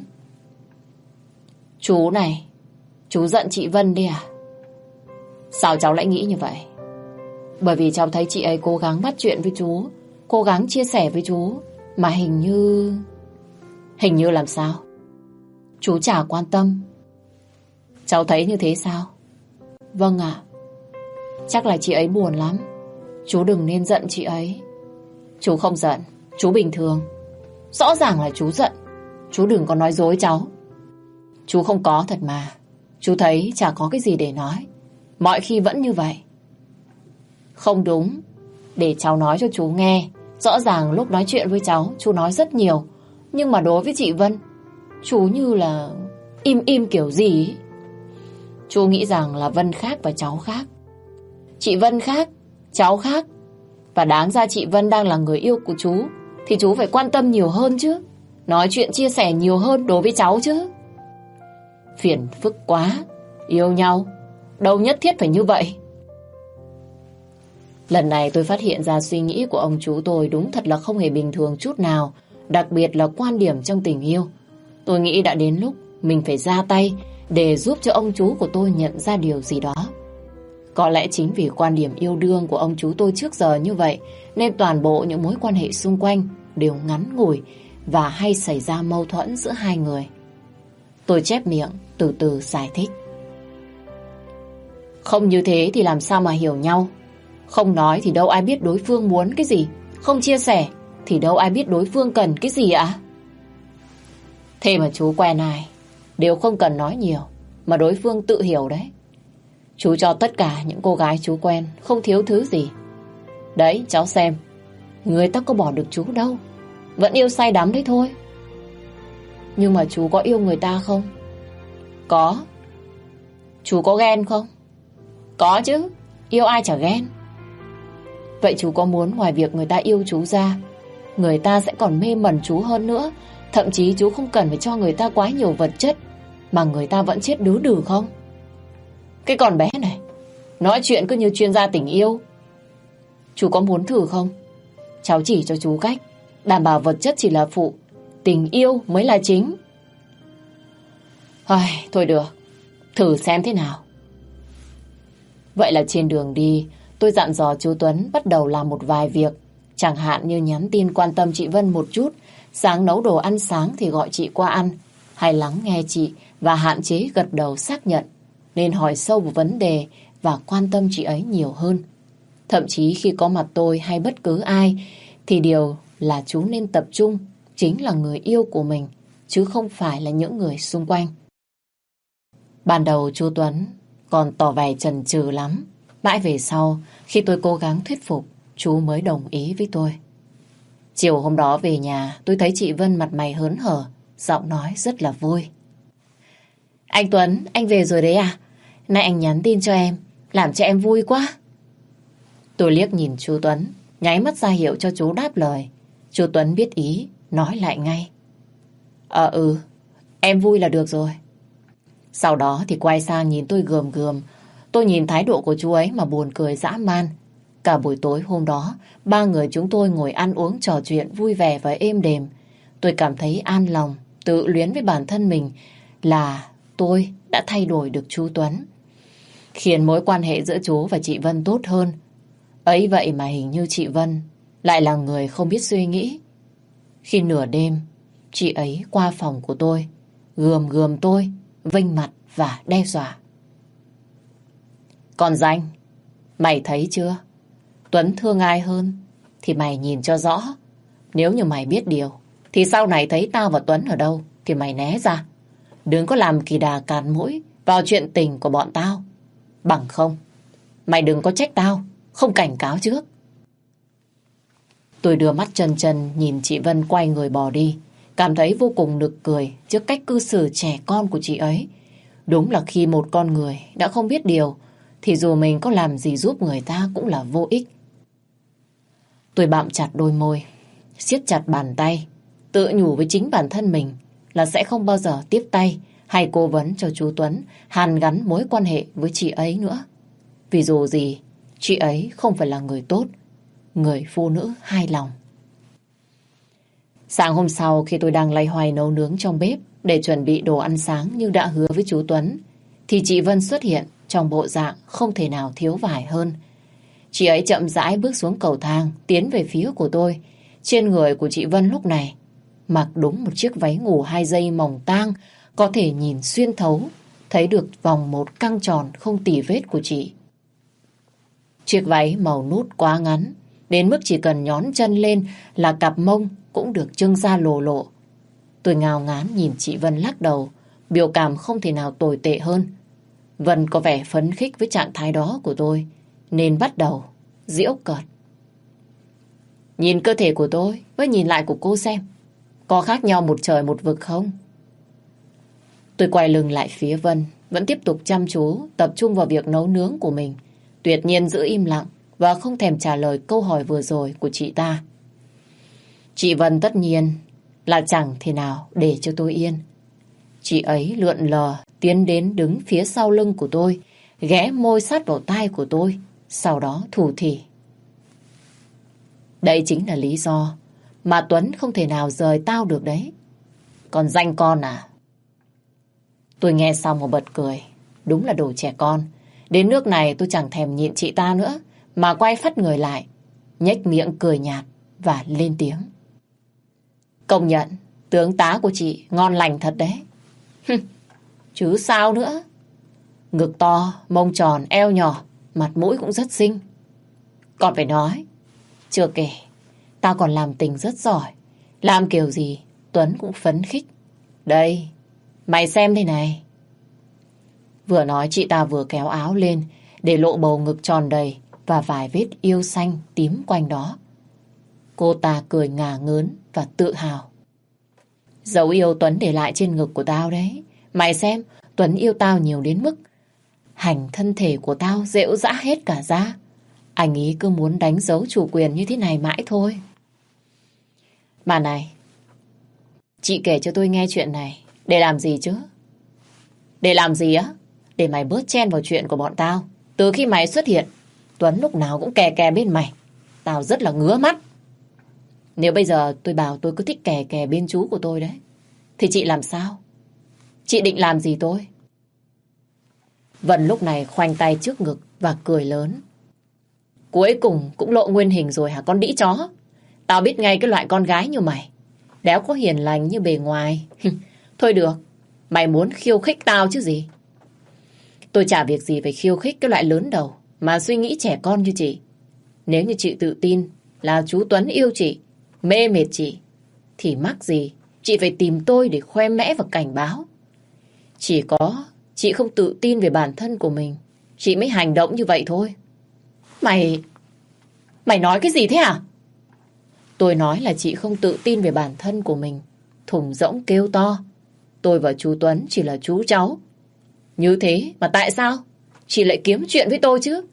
Chú này, chú giận chị Vân đi à? Sao cháu lại nghĩ như vậy? Bởi vì cháu thấy chị ấy cố gắng bắt chuyện với chú, cố gắng chia sẻ với chú, mà hình như... Hình như làm sao? Chú chả quan tâm. Cháu thấy như thế sao? Vâng ạ. Chắc là chị ấy buồn lắm. Chú đừng nên giận chị ấy. Chú không giận, chú bình thường. Rõ ràng là chú giận. Chú đừng có nói dối cháu. Chú không có thật mà. Chú thấy chả có cái gì để nói. Mọi khi vẫn như vậy. Không đúng. Để cháu nói cho chú nghe. Rõ ràng lúc nói chuyện với cháu chú nói rất nhiều. Nhưng mà đối với chị Vân, chú như là im im kiểu gì ấy. Chú nghĩ rằng là Vân khác và cháu khác. Chị Vân khác, cháu khác. Và đáng ra chị Vân đang là người yêu của chú thì chú phải quan tâm nhiều hơn chứ. Nói chuyện chia sẻ nhiều hơn đối với cháu chứ. Phiền phức quá. Yêu nhau đâu nhất thiết phải như vậy. Lần này tôi phát hiện ra suy nghĩ của ông chú tôi đúng thật là không hề bình thường chút nào. Đặc biệt là quan điểm trong tình yêu. Tôi nghĩ đã đến lúc mình phải ra tay để giúp cho ông chú của tôi nhận ra điều gì đó. Có lẽ chính vì quan điểm yêu đương của ông chú tôi trước giờ như vậy nên toàn bộ những mối quan hệ xung quanh đều ngắn ngủi và hay xảy ra mâu thuẫn giữa hai người. Tôi chép miệng từ từ giải thích. Không như thế thì làm sao mà hiểu nhau. Không nói thì đâu ai biết đối phương muốn cái gì. Không chia sẻ thì đâu ai biết đối phương cần cái gì ạ. Thế mà chú quen ai đều không cần nói nhiều, mà đối phương tự hiểu đấy. Chú cho tất cả những cô gái chú quen không thiếu thứ gì. Đấy cháu xem, người ta có bỏ được chú đâu, vẫn yêu say đắm đấy thôi. Nhưng mà chú có yêu người ta không? Có. Chú có ghen không? Có chứ, yêu ai chả ghen. Vậy chú có muốn ngoài việc người ta yêu chú ra, người ta sẽ còn mê mẩn chú hơn nữa, thậm chí chú không cần phải cho người ta quá nhiều vật chất, mà người ta vẫn chết đứ đừ không? Cái con bé này, nói chuyện cứ như chuyên gia tình yêu. Chú có muốn thử không? Cháu chỉ cho chú cách, đảm bảo vật chất chỉ là phụ, tình yêu mới là chính. Ai, thôi được, thử xem thế nào. Vậy là trên đường đi, tôi dặn dò chú Tuấn bắt đầu làm một vài việc. Chẳng hạn như nhắn tin quan tâm chị Vân một chút, sáng nấu đồ ăn sáng thì gọi chị qua ăn, hay lắng nghe chị và hạn chế gật đầu xác nhận, nên hỏi sâu vào vấn đề và quan tâm chị ấy nhiều hơn. Thậm chí khi có mặt tôi hay bất cứ ai, thì điều là chú nên tập trung chính là người yêu của mình, chứ không phải là những người xung quanh. Ban đầu chú Tuấn còn tỏ vẻ chần chừ lắm. Mãi về sau, khi tôi cố gắng thuyết phục, chú mới đồng ý với tôi. Chiều hôm đó về nhà, tôi thấy chị Vân mặt mày hớn hở, giọng nói rất là vui. Anh Tuấn, anh về rồi đấy à? Nay anh nhắn tin cho em, làm cho em vui quá. Tôi liếc nhìn chú Tuấn, nháy mắt ra hiệu cho chú đáp lời. Chú Tuấn biết ý, nói lại ngay. Ờ ừ, em vui là được rồi. Sau đó thì quay sang nhìn tôi gườm gườm. Tôi nhìn thái độ của chú ấy mà buồn cười dã man. Cả buổi tối hôm đó, ba người chúng tôi ngồi ăn uống trò chuyện vui vẻ và êm đềm. Tôi cảm thấy an lòng, tự luyến với bản thân mình là tôi đã thay đổi được chú Tuấn, khiến mối quan hệ giữa chú và chị Vân tốt hơn. Ấy vậy mà hình như chị Vân lại là người không biết suy nghĩ. Khi nửa đêm, chị ấy qua phòng của tôi, gườm gườm tôi, vênh mặt và đe dọa. Còn Danh, mày thấy chưa? Tuấn thương ai hơn thì mày nhìn cho rõ. Nếu như mày biết điều thì sau này thấy tao và Tuấn ở đâu thì mày né ra. Đừng có làm kỳ đà càn mũi vào chuyện tình của bọn tao. Bằng không, mày đừng có trách tao không cảnh cáo trước. Tôi đưa mắt trần trần nhìn chị Vân quay người bỏ đi, cảm thấy vô cùng nực cười trước cách cư xử trẻ con của chị ấy. Đúng là khi một con người đã không biết điều thì dù mình có làm gì giúp người ta cũng là vô ích. Tôi bạm chặt đôi môi, siết chặt bàn tay, tự nhủ với chính bản thân mình là sẽ không bao giờ tiếp tay hay cố vấn cho chú Tuấn hàn gắn mối quan hệ với chị ấy nữa. Vì dù gì, chị ấy không phải là người tốt, người phụ nữ hài lòng. Sáng hôm sau khi tôi đang loay hoay nấu nướng trong bếp để chuẩn bị đồ ăn sáng như đã hứa với chú Tuấn, thì chị Vân xuất hiện trong bộ dạng không thể nào thiếu vải hơn. Chị ấy chậm rãi bước xuống cầu thang, tiến về phía của tôi. Trên người của chị Vân lúc này mặc đúng một chiếc váy ngủ hai dây mỏng tang, có thể nhìn xuyên thấu, thấy được vòng một căng tròn không tì vết của chị. Chiếc váy màu nút quá ngắn, đến mức chỉ cần nhón chân lên là cặp mông cũng được trưng ra lồ lộ. Tôi ngao ngán nhìn chị Vân lắc đầu, biểu cảm không thể nào tồi tệ hơn. Vân có vẻ phấn khích với trạng thái đó của tôi, nên bắt đầu giễu cợt. Nhìn cơ thể của tôi với nhìn lại của cô xem, có khác nhau một trời một vực không? Tôi quay lưng lại phía Vân, vẫn tiếp tục chăm chú, tập trung vào việc nấu nướng của mình. Tuyệt nhiên giữ im lặng và không thèm trả lời câu hỏi vừa rồi của chị ta. Chị Vân tất nhiên là chẳng thể nào để cho tôi yên. Chị ấy lượn lờ tiến đến đứng phía sau lưng của tôi, ghé môi sát vào tai của tôi, sau đó thủ thỉ. Đây chính là lý do mà Tuấn không thể nào rời tao được đấy. Còn Danh con à? Tôi nghe xong mà bật cười. Đúng là đồ trẻ con. Đến nước này tôi chẳng thèm nhịn chị ta nữa, mà quay phắt người lại, nhếch miệng cười nhạt và lên tiếng. Công nhận, tướng tá của chị ngon lành thật đấy. Chứ sao nữa. Ngực to, mông tròn, eo nhỏ, mặt mũi cũng rất xinh. Còn phải nói, chưa kể, tao còn làm tình rất giỏi. Làm kiểu gì, Tuấn cũng phấn khích. Đây, mày xem đây này. Vừa nói chị ta vừa kéo áo lên, để lộ bầu ngực tròn đầy và vài vết yêu xanh tím quanh đó. Cô ta cười ngả ngớn và tự hào. Dấu yêu Tuấn để lại trên ngực của tao đấy. Mày xem, Tuấn yêu tao nhiều đến mức hành thân thể của tao rệu rã hết cả ra. Anh ý cứ muốn đánh dấu chủ quyền như thế này mãi thôi. Mà này, chị kể cho tôi nghe chuyện này để làm gì chứ? Để làm gì á? Để mày bớt chen vào chuyện của bọn tao. Từ khi mày xuất hiện, Tuấn lúc nào cũng kè kè bên mày. Tao rất là ngứa mắt. Nếu bây giờ tôi bảo tôi cứ thích kè kè bên chú của tôi đấy, thì chị làm sao? Chị định làm gì tôi? Vân lúc này khoanh tay trước ngực và cười lớn. Cuối cùng cũng lộ nguyên hình rồi hả con đĩ chó? Tao biết ngay cái loại con gái như mày, đéo có hiền lành như bề ngoài. Thôi được, mày muốn khiêu khích tao chứ gì. Tôi chả việc gì phải khiêu khích cái loại lớn đầu mà suy nghĩ trẻ con như chị. Nếu như chị tự tin là chú Tuấn yêu chị, mê mệt chị, thì mắc gì chị phải tìm tôi để khoe mẽ và cảnh báo. Chỉ có chị không tự tin về bản thân của mình, chị mới hành động như vậy thôi. Mày... Mày nói cái gì thế à? Tôi nói là chị không tự tin về bản thân của mình, thùng rỗng kêu to. Tôi và chú Tuấn chỉ là chú cháu. Như thế mà tại sao chị lại kiếm chuyện với tôi chứ?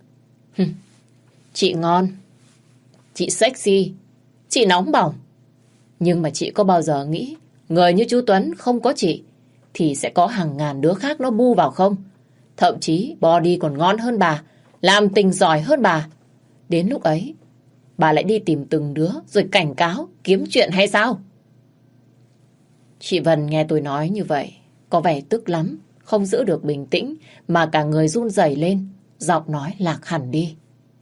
Chị ngon, chị sexy, chị nóng bỏng. Nhưng mà chị có bao giờ nghĩ người như chú Tuấn không có chị thì sẽ có hàng ngàn đứa khác nó bu vào không? Thậm chí body còn ngon hơn bà, làm tình giỏi hơn bà. Đến lúc ấy bà lại đi tìm từng đứa rồi cảnh cáo, kiếm chuyện hay sao? Chị Vân nghe tôi nói như vậy có vẻ tức lắm, không giữ được bình tĩnh mà cả người run rẩy lên, giọng nói lạc hẳn đi.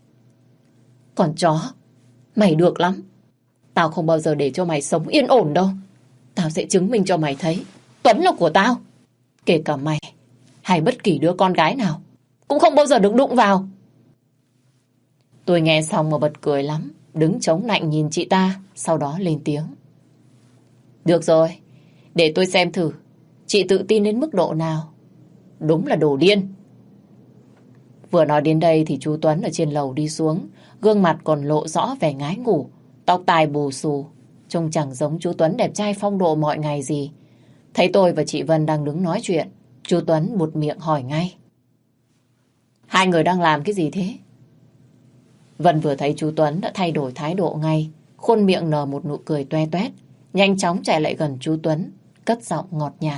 Còn chó, mày được lắm. Tao không bao giờ để cho mày sống yên ổn đâu. Tao sẽ chứng minh cho mày thấy Tuấn là của tao. Kể cả mày hay bất kỳ đứa con gái nào cũng không bao giờ được đụng vào. Tôi nghe xong mà bật cười lắm, đứng chống nạnh nhìn chị ta, sau đó lên tiếng. Được rồi, để tôi xem thử chị tự tin đến mức độ nào. Đúng là đồ điên. Vừa nói đến đây thì chú Tuấn ở trên lầu đi xuống, gương mặt còn lộ rõ vẻ ngái ngủ, tóc tai bù xù, trông chẳng giống chú Tuấn đẹp trai phong độ mọi ngày gì. Thấy tôi và chị Vân đang đứng nói chuyện, chú Tuấn buột miệng hỏi ngay. Hai người đang làm cái gì thế? Vân vừa thấy chú Tuấn đã thay đổi thái độ ngay, khuôn miệng nở một nụ cười toe toét, nhanh chóng chạy lại gần chú Tuấn, cất giọng ngọt nhạt.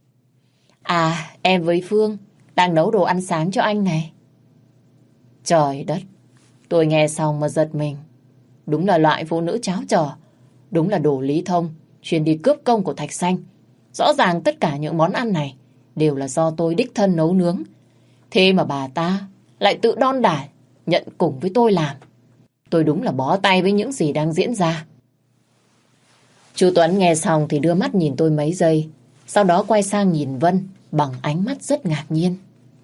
À, em với Phương đang nấu đồ ăn sáng cho anh này. Trời đất, tôi nghe xong mà giật mình. Đúng là loại phụ nữ cháo trở, đúng là đồ Lý Thông, chuyên đi cướp công của Thạch Xanh. Rõ ràng tất cả những món ăn này đều là do tôi đích thân nấu nướng. Thế mà bà ta lại tự đon đả nhận cùng với tôi làm. Tôi đúng là bó tay với những gì đang diễn ra. Chú Tuấn nghe xong thì đưa mắt nhìn tôi mấy giây, sau đó quay sang nhìn Vân bằng ánh mắt rất ngạc nhiên.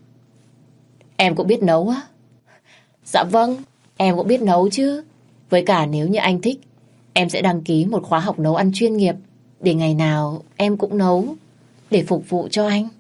Em cũng biết nấu á? Dạ vâng, em cũng biết nấu chứ. Với cả nếu như anh thích, em sẽ đăng ký một khóa học nấu ăn chuyên nghiệp, để ngày nào em cũng nấu để phục vụ cho anh.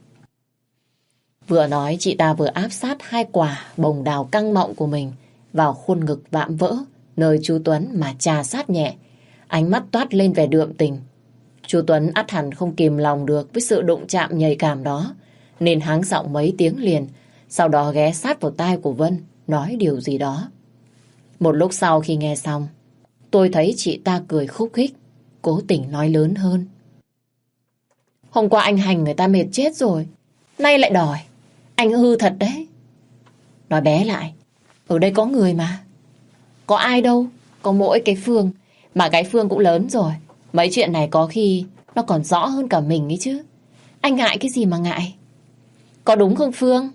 Vừa nói chị ta vừa áp sát hai quả bồng đào căng mọng của mình vào khuôn ngực vạm vỡ nơi chú Tuấn mà chà sát nhẹ, ánh mắt toát lên vẻ đượm tình. Chú Tuấn ắt hẳn không kìm lòng được với sự đụng chạm nhạy cảm đó, nên hắng giọng mấy tiếng liền, sau đó ghé sát vào tai của Vân nói điều gì đó. Một lúc sau khi nghe xong, tôi thấy chị ta cười khúc khích, cố tình nói lớn hơn. Hôm qua anh hành người ta mệt chết rồi, nay lại đòi. Anh hư thật đấy. Nói bé lại, ở đây có người mà. Có ai đâu, có mỗi cái Phương. Mà cái Phương cũng lớn rồi, mấy chuyện này có khi nó còn rõ hơn cả mình ấy chứ. Anh ngại cái gì mà ngại. Có đúng không Phương?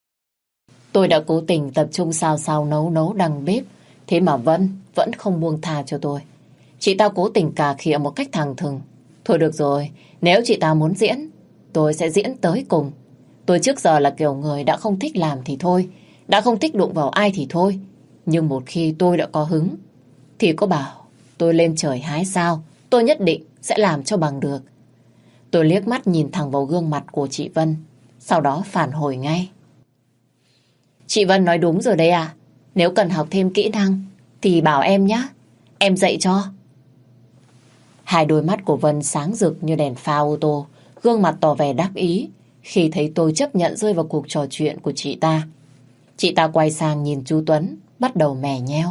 Tôi đã cố tình tập trung xào xào nấu nấu đằng bếp, thế mà Vân vẫn không buông tha cho tôi. Chị ta cố tình cà khịa một cách thẳng thừng. Thôi được rồi, nếu chị ta muốn diễn, tôi sẽ diễn tới cùng. Tôi trước giờ là kiểu người đã không thích làm thì thôi, đã không thích đụng vào ai thì thôi. Nhưng một khi tôi đã có hứng, thì có bảo tôi lên trời hái sao, tôi nhất định sẽ làm cho bằng được. Tôi liếc mắt nhìn thẳng vào gương mặt của chị Vân, sau đó phản hồi ngay. Chị Vân nói đúng rồi đấy à, nếu cần học thêm kỹ năng thì bảo em nhé, em dạy cho. Hai đôi mắt của Vân sáng rực như đèn pha ô tô, gương mặt tỏ vẻ đắc ý khi thấy tôi chấp nhận rơi vào cuộc trò chuyện của chị ta. Chị ta quay sang nhìn chú Tuấn, bắt đầu mè nheo.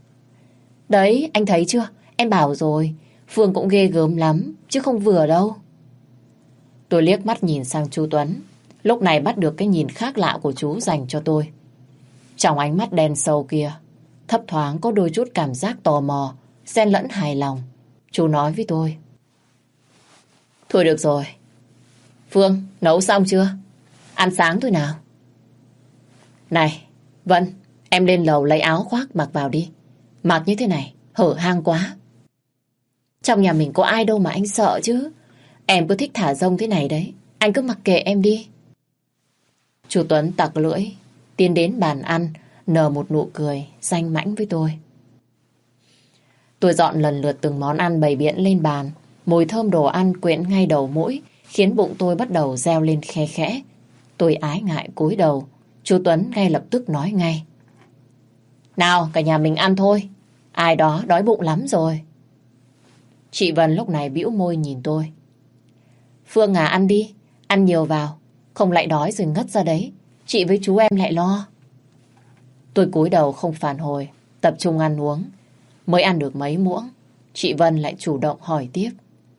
Đấy, anh thấy chưa? Em bảo rồi, Phương cũng ghê gớm lắm, chứ không vừa đâu. Tôi liếc mắt nhìn sang chú Tuấn. lúc này bắt được cái nhìn khác lạ của chú dành cho tôi. Trong ánh mắt đen sâu kia, thấp thoáng có đôi chút cảm giác tò mò, xen lẫn hài lòng. Chú nói với tôi. Thôi được rồi. Phương, nấu xong chưa? Ăn sáng thôi nào. Này, Vân, em lên lầu lấy áo khoác mặc vào đi. Mặc như thế này, hở hang quá. Trong nhà mình có ai đâu mà anh sợ chứ. Em cứ thích thả rông thế này đấy. Anh cứ mặc kệ em đi. Chú Tuấn tặc lưỡi, tiến đến bàn ăn, nở một nụ cười danh mãnh với tôi. Tôi dọn lần lượt từng món ăn bày biện lên bàn. Mùi thơm đồ ăn quyện ngay đầu mũi, khiến bụng tôi bắt đầu reo lên khe khẽ. Tôi ái ngại cúi đầu. Chú Tuấn ngay lập tức nói ngay. Nào, cả nhà mình ăn thôi. Ai đó đói bụng lắm rồi. Chị Vân lúc này bĩu môi nhìn tôi. Phương à, ăn đi, ăn nhiều vào, không lại đói rồi ngất ra đấy. Chị với chú em lại lo. Tôi cúi đầu không phản hồi, tập trung ăn uống. Mới ăn được mấy muỗng, chị Vân lại chủ động hỏi tiếp.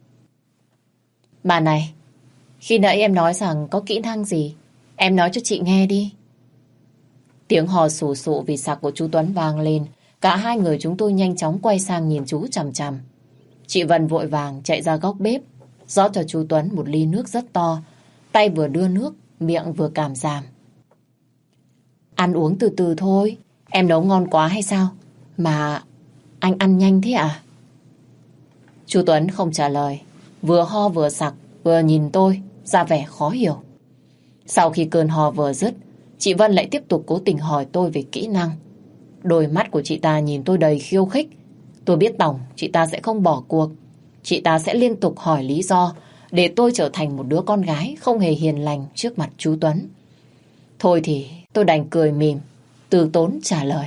Bà này, khi nãy em nói rằng có kỹ năng gì, em nói cho chị nghe đi. Tiếng hò sù sụ vì sặc của chú Tuấn vang lên. Cả hai người chúng tôi nhanh chóng quay sang nhìn chú chằm chằm. Chị Vân vội vàng chạy ra góc bếp, rót cho chú Tuấn một ly nước rất to. Tay vừa đưa nước, miệng vừa cảm giảm. Ăn uống từ từ thôi, em nấu ngon quá hay sao? Mà anh ăn nhanh thế à? Chú Tuấn không trả lời, vừa ho vừa sặc, vừa nhìn tôi, ra vẻ khó hiểu. Sau khi cơn ho vừa dứt, chị Vân lại tiếp tục cố tình hỏi tôi về kỹ năng. Đôi mắt của chị ta nhìn tôi đầy khiêu khích. Tôi biết tỏng chị ta sẽ không bỏ cuộc. Chị ta sẽ liên tục hỏi lý do để tôi trở thành một đứa con gái không hề hiền lành trước mặt chú Tuấn. Thôi thì tôi đành cười mỉm, từ tốn trả lời.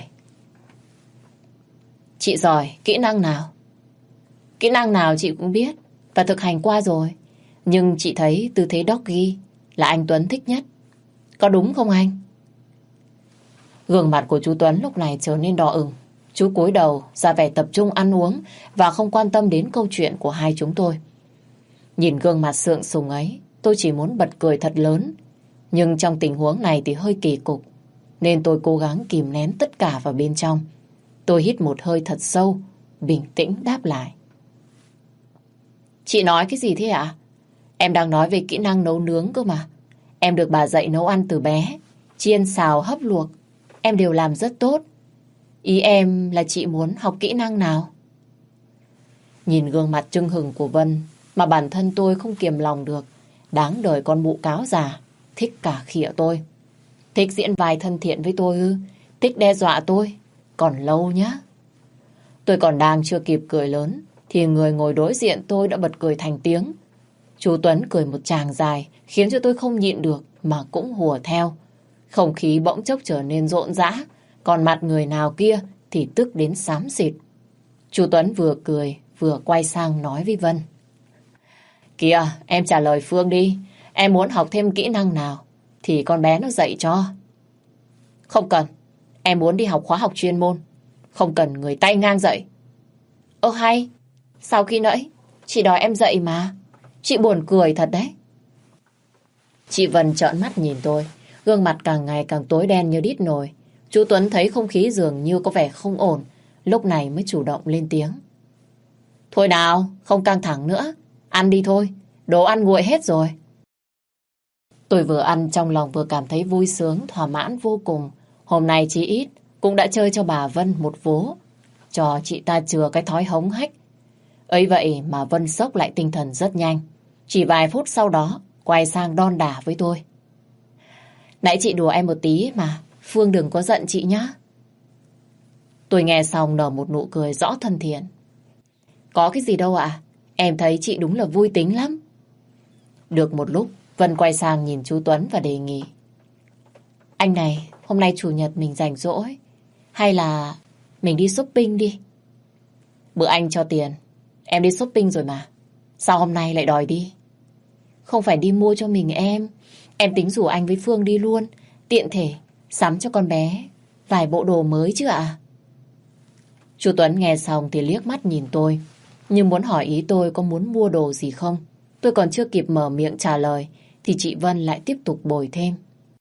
Chị giỏi kỹ năng nào? Kỹ năng nào chị cũng biết và thực hành qua rồi. Nhưng chị thấy tư thế doggy là anh Tuấn thích nhất. Có đúng không anh? Gương mặt của chú Tuấn lúc này trở nên đỏ ửng. Chú cúi đầu ra vẻ tập trung ăn uống và không quan tâm đến câu chuyện của hai chúng tôi. Nhìn gương mặt sượng sùng ấy, tôi chỉ muốn bật cười thật lớn. Nhưng trong tình huống này thì hơi kỳ cục, nên tôi cố gắng kìm nén tất cả vào bên trong. Tôi hít một hơi thật sâu, bình tĩnh đáp lại. Chị nói cái gì thế ạ? Em đang nói về kỹ năng nấu nướng cơ mà. Em được bà dạy nấu ăn từ bé. Chiên, xào, hấp, luộc em đều làm rất tốt. Ý em là chị muốn học kỹ năng nào? Nhìn gương mặt trưng hừng của Vân mà bản thân tôi không kiềm lòng được. Đáng đời con mụ cáo già, thích cả khịa tôi. Thích diễn vai thân thiện với tôi ư? Thích đe dọa tôi? Còn lâu nhá. Tôi còn đang chưa kịp cười lớn thì người ngồi đối diện tôi đã bật cười thành tiếng. Chú Tuấn cười một tràng dài khiến cho tôi không nhịn được mà cũng hùa theo. Không khí bỗng chốc trở nên rộn rã, còn mặt người nào kia thì tức đến xám xịt. Chú Tuấn vừa cười vừa quay sang nói với Vân. Kìa, em trả lời Phương đi. Em muốn học thêm kỹ năng nào thì con bé nó dạy cho. Không cần. Em muốn đi học khóa học chuyên môn. Không cần người tay ngang dạy. Ơ hay, sau khi nãy chị đòi em dạy mà. Chị buồn cười thật đấy. Chị Vân trợn mắt nhìn tôi, gương mặt càng ngày càng tối đen như đít nồi. Chú Tuấn thấy không khí dường như có vẻ không ổn, lúc này mới chủ động lên tiếng. Thôi nào, không căng thẳng nữa. Ăn đi thôi, đồ ăn nguội hết rồi. Tôi vừa ăn trong lòng vừa cảm thấy vui sướng, thỏa mãn vô cùng. Hôm nay chí ít cũng đã chơi cho bà Vân một vố, cho chị ta chừa cái thói hống hách. Ấy vậy mà Vân sốc lại tinh thần rất nhanh. Chỉ vài phút sau đó quay sang đon đả với tôi. Nãy chị đùa em một tí mà, Phương đừng có giận chị nhá. Tôi nghe xong nở một nụ cười rõ thân thiện. Có cái gì đâu ạ, em thấy chị đúng là vui tính lắm. Được một lúc, Vân quay sang nhìn chú Tuấn và đề nghị. Anh này, hôm nay chủ nhật mình rảnh rỗi, hay là mình đi shopping đi? Bữa anh cho tiền, em đi shopping rồi mà. Sao hôm nay lại đòi đi? Không phải đi mua cho mình em, em tính rủ anh với Phương đi luôn, tiện thể sắm cho con bé vài bộ đồ mới chứ ạ. Chú Tuấn nghe xong thì liếc mắt nhìn tôi, nhưng muốn hỏi ý tôi có muốn mua đồ gì không. Tôi còn chưa kịp mở miệng trả lời thì chị Vân lại tiếp tục bồi thêm.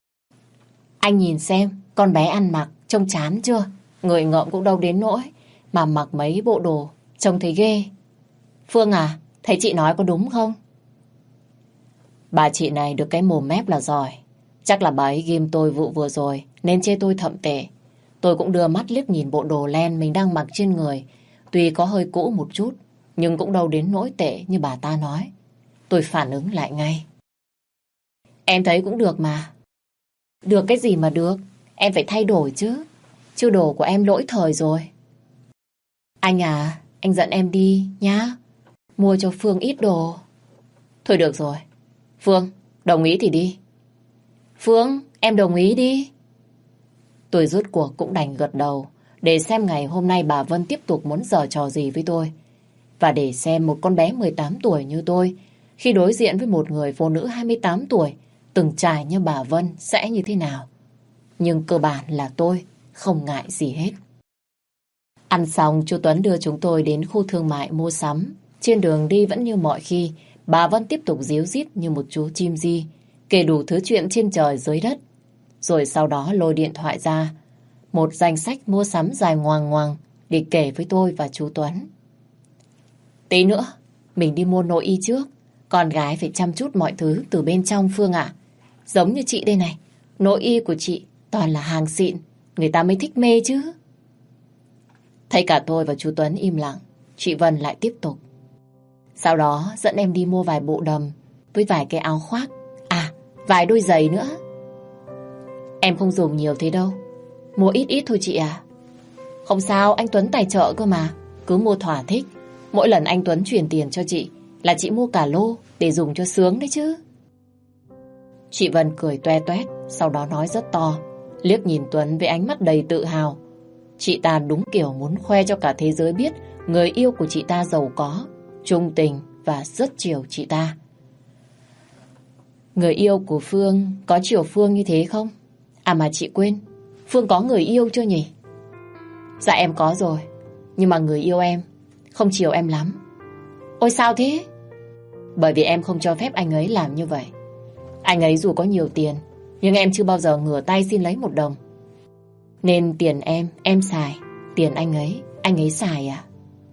Anh nhìn xem, con bé ăn mặc, trông chán chưa? Người ngợm cũng đâu đến nỗi, mà mặc mấy bộ đồ, trông thấy ghê. Phương à, thấy chị nói có đúng không? Bà chị này được cái mồm mép là giỏi. Chắc là bà ấy ghim tôi vụ vừa rồi, nên chê tôi thậm tệ. Tôi cũng đưa mắt liếc nhìn bộ đồ len mình đang mặc trên người. Tuy có hơi cũ một chút, nhưng cũng đâu đến nỗi tệ như bà ta nói. Tôi phản ứng lại ngay. Em thấy cũng được mà. Được cái gì mà được? Em phải thay đổi chứ. Chứ đồ của em lỗi thời rồi. Anh à, anh dẫn em đi nhá. Mua cho Phương ít đồ. Thôi được rồi. Phương, đồng ý thì đi. Phương, em đồng ý đi. Tôi rốt cuộc cũng đành gật đầu, để xem ngày hôm nay bà Vân tiếp tục muốn giở trò gì với tôi. Và để xem một con bé mười tám tuổi như tôi, khi đối diện với một người phụ nữ hai mươi tám tuổi, từng trải như bà Vân sẽ như thế nào. Nhưng cơ bản là tôi không ngại gì hết. Ăn xong, chú Tuấn đưa chúng tôi đến khu thương mại mua sắm. Trên đường đi vẫn như mọi khi, bà Vân tiếp tục díu dít như một chú chim di, kể đủ thứ chuyện trên trời dưới đất. Rồi sau đó lôi điện thoại ra, một danh sách mua sắm dài ngoằng ngoằng để kể với tôi và chú Tuấn. Tí nữa, mình đi mua nội y trước. Con gái phải chăm chút mọi thứ từ bên trong Phương ạ. Giống như chị đây này, nội y của chị toàn là hàng xịn, người ta mới thích mê chứ. Thấy cả tôi và chú Tuấn im lặng, chị Vân lại tiếp tục. Sau đó dẫn em đi mua vài bộ đầm với vài cái áo khoác. À, vài đôi giày nữa. Em không dùng nhiều thế đâu, mua ít ít thôi chị à. Không sao, anh Tuấn tài trợ cơ mà. Cứ mua thỏa thích. Mỗi lần anh Tuấn chuyển tiền cho chị là chị mua cả lô để dùng cho sướng đấy chứ. Chị Vân cười toe toét, sau đó nói rất to, liếc nhìn Tuấn với ánh mắt đầy tự hào. Chị ta đúng kiểu muốn khoe cho cả thế giới biết người yêu của chị ta giàu có, trung tình và rất chiều chị ta. Người yêu của Phương có chiều Phương như thế không? À mà chị quên, Phương có người yêu chưa nhỉ? Dạ em có rồi, nhưng mà người yêu em không chiều em lắm. Ôi sao thế? Bởi vì em không cho phép anh ấy làm như vậy. Anh ấy dù có nhiều tiền, nhưng em chưa bao giờ ngửa tay xin lấy một đồng. Nên tiền em, em xài. Tiền anh ấy, anh ấy xài à?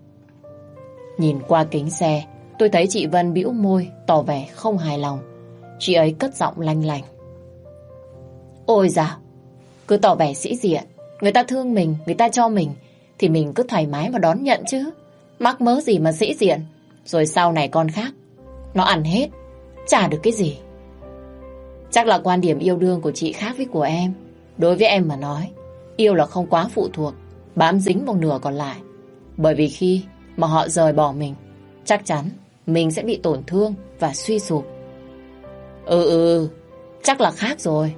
Nhìn qua kính xe, tôi thấy chị Vân bĩu môi, tỏ vẻ không hài lòng. Chị ấy cất giọng lanh lành. Ôi dào, cứ tỏ vẻ sĩ diện. Người ta thương mình, người ta cho mình, thì mình cứ thoải mái mà đón nhận chứ. Mắc mớ gì mà sĩ diện. Rồi sau này con khác, nó ăn hết, chả được cái gì. Chắc là quan điểm yêu đương của chị khác với của em. Đối với em mà nói, yêu là không quá phụ thuộc, bám dính một nửa còn lại. Bởi vì khi mà họ rời bỏ mình, chắc chắn mình sẽ bị tổn thương và suy sụp. Ừ ừ, chắc là khác rồi.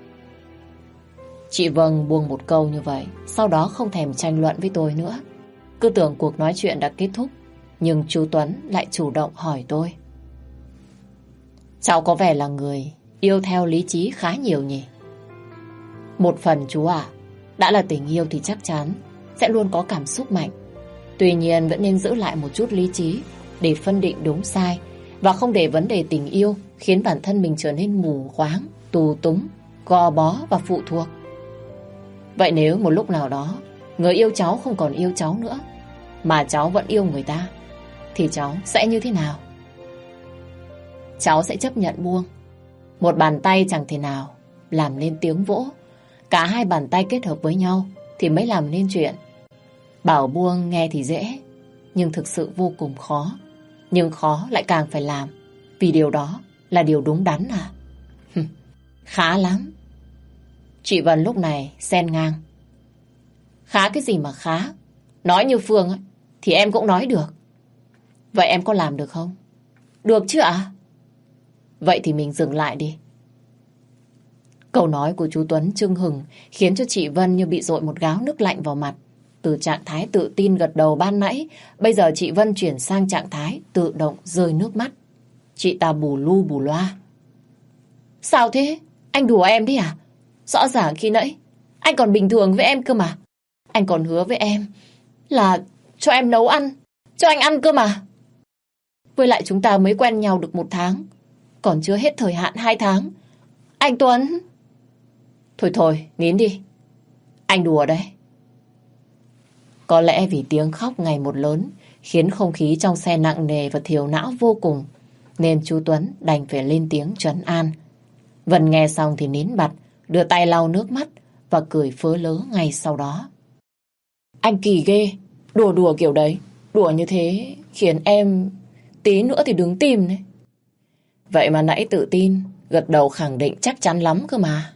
Chị Vân buông một câu như vậy, sau đó không thèm tranh luận với tôi nữa. Cứ tưởng cuộc nói chuyện đã kết thúc, nhưng chú Tuấn lại chủ động hỏi tôi. Cháu có vẻ là người yêu theo lý trí khá nhiều nhỉ? Một phần chú ạ. Đã là tình yêu thì chắc chắn sẽ luôn có cảm xúc mạnh. Tuy nhiên vẫn nên giữ lại một chút lý trí để phân định đúng sai, và không để vấn đề tình yêu khiến bản thân mình trở nên mù quáng, tù túng, gò bó và phụ thuộc. Vậy nếu một lúc nào đó người yêu cháu không còn yêu cháu nữa, mà cháu vẫn yêu người ta, thì cháu sẽ như thế nào? Cháu sẽ chấp nhận buông. Một bàn tay chẳng thể nào làm nên tiếng vỗ. Cả hai bàn tay kết hợp với nhau thì mới làm nên chuyện. Bảo buông nghe thì dễ, nhưng thực sự vô cùng khó. Nhưng khó lại càng phải làm, vì điều đó là điều đúng đắn à? Khá lắm. Chị Vân lúc này xen ngang. Khá cái gì mà khá? Nói như Phương ấy, thì em cũng nói được. Vậy em có làm được không? Được chứ ạ? Vậy thì mình dừng lại đi. Câu nói của chú Tuấn chưng hừng khiến cho chị Vân như bị dội một gáo nước lạnh vào mặt. Từ trạng thái tự tin gật đầu ban nãy, bây giờ chị Vân chuyển sang trạng thái tự động rơi nước mắt. Chị ta bù lu bù loa. Sao thế? Anh đùa em đi à? Rõ ràng khi nãy anh còn bình thường với em cơ mà. Anh còn hứa với em là cho em nấu ăn, cho anh ăn cơ mà. Với lại chúng ta mới quen nhau được một tháng, còn chưa hết thời hạn hai tháng. Anh Tuấn! Thôi thôi, nín đi. Anh đùa đấy. Có lẽ vì tiếng khóc ngày một lớn khiến không khí trong xe nặng nề và thiểu não vô cùng, nên chú Tuấn đành phải lên tiếng trấn an. Vân nghe xong thì nín bặt, đưa tay lau nước mắt và cười phớ lớ ngay sau đó. Anh kỳ ghê, đùa đùa kiểu đấy, đùa như thế khiến em tí nữa thì đứng tim đấy. Vậy mà nãy tự tin, gật đầu khẳng định chắc chắn lắm cơ mà.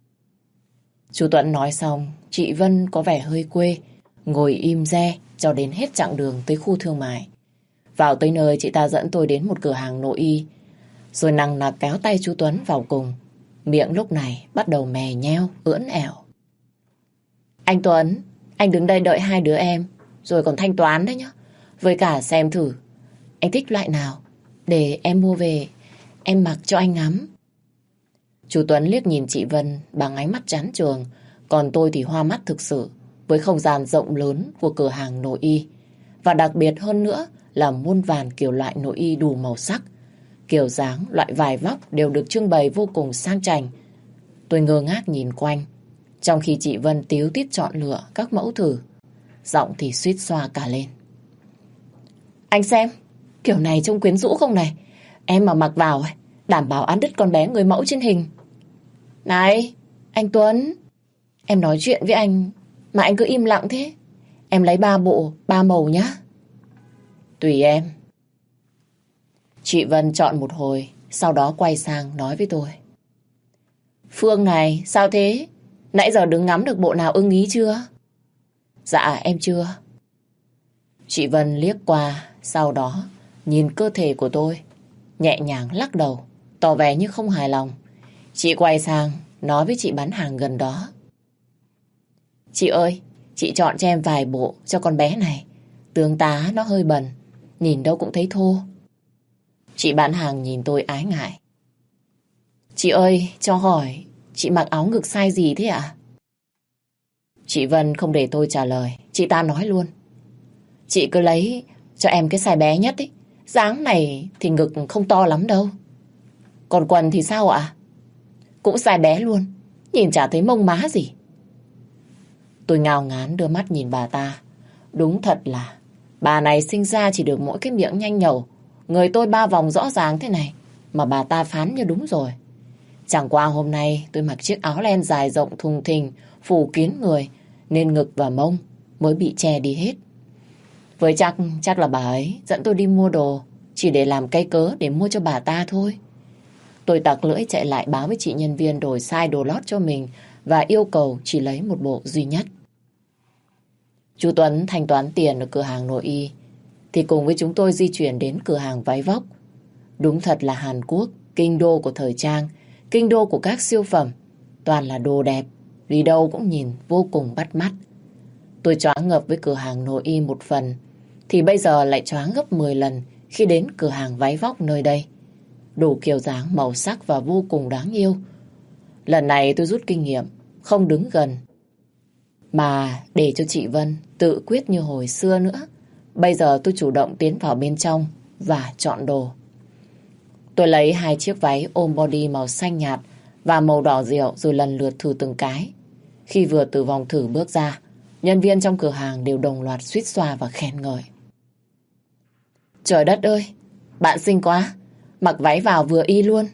Chú Tuấn nói xong, chị Vân có vẻ hơi quê, ngồi im re cho đến hết chặng đường tới khu thương mại. Vào tới nơi, chị ta dẫn tôi đến một cửa hàng nội y, rồi nằng nặc kéo tay chú Tuấn vào cùng. Miệng lúc này bắt đầu mè nheo, ưỡn ẻo. Anh Tuấn, anh đứng đây đợi hai đứa em, rồi còn thanh toán đấy nhá. Với cả xem thử, anh thích loại nào, để em mua về, em mặc cho anh ngắm. Chú Tuấn liếc nhìn chị Vân bằng ánh mắt chán chường, còn tôi thì hoa mắt thực sự với không gian rộng lớn của cửa hàng nội y. Và đặc biệt hơn nữa là muôn vàn kiểu loại nội y đủ màu sắc, kiểu dáng, loại vải vóc đều được trưng bày vô cùng sang chảnh. Tôi ngơ ngác nhìn quanh, trong khi chị Vân tíu tít chọn lựa các mẫu thử, giọng thì suýt xoa cả lên. Anh xem, kiểu này trông quyến rũ không này? Em mà mặc vào đảm bảo ăn đứt con bé người mẫu trên hình. Này, anh Tuấn, em nói chuyện với anh mà anh cứ im lặng thế. Em lấy ba bộ, ba màu nhá. Tùy em. Chị Vân chọn một hồi, sau đó quay sang nói với tôi. Phương này, sao thế? Nãy giờ đứng ngắm được bộ nào ưng ý chưa? Dạ, em chưa. Chị Vân liếc qua, sau đó nhìn cơ thể của tôi, nhẹ nhàng lắc đầu, tỏ vẻ như không hài lòng. Chị quay sang, nói với chị bán hàng gần đó. Chị ơi, chị chọn cho em vài bộ cho con bé này. Tướng tá nó hơi bẩn, nhìn đâu cũng thấy thô. Chị bán hàng nhìn tôi ái ngại. Chị ơi, cho hỏi, chị mặc áo ngực size gì thế ạ? Chị Vân không để tôi trả lời, chị ta nói luôn. Chị cứ lấy cho em cái size bé nhất ý. Dáng này thì ngực không to lắm đâu. Còn quần thì sao ạ? Cũng size bé luôn, nhìn chả thấy mông má gì. Tôi ngao ngán đưa mắt nhìn bà ta. Đúng thật là bà này sinh ra chỉ được mỗi cái miệng nhanh nhẩu. Người tôi ba vòng rõ ràng thế này mà bà ta phán như đúng rồi. Chẳng qua hôm nay tôi mặc chiếc áo len dài rộng thùng thình, phủ kín người, nên ngực và mông mới bị che đi hết. Với chắc chắc là bà ấy dẫn tôi đi mua đồ chỉ để làm cây cớ để mua cho bà ta thôi. Tôi tặc lưỡi chạy lại báo với chị nhân viên đổi size đồ lót cho mình và yêu cầu chỉ lấy một bộ duy nhất. Chú Tuấn thanh toán tiền ở cửa hàng nội y thì cùng với chúng tôi di chuyển đến cửa hàng váy vóc. Đúng thật là Hàn Quốc, kinh đô của thời trang, kinh đô của các siêu phẩm, toàn là đồ đẹp, đi đâu cũng nhìn vô cùng bắt mắt. Tôi choáng ngợp với cửa hàng nội y một phần, thì bây giờ lại choáng gấp mười lần khi đến cửa hàng váy vóc nơi đây. Đủ kiểu dáng, màu sắc và vô cùng đáng yêu. Lần này tôi rút kinh nghiệm, không đứng gần, mà để cho chị Vân tự quyết như hồi xưa nữa. Bây giờ tôi chủ động tiến vào bên trong và chọn đồ. Tôi lấy hai chiếc váy ôm body màu xanh nhạt và màu đỏ rượu rồi lần lượt thử từng cái. Khi vừa từ vòng thử bước ra, nhân viên trong cửa hàng đều đồng loạt suýt xoa và khen ngợi. Trời đất ơi, bạn xinh quá, mặc váy vào vừa y luôn.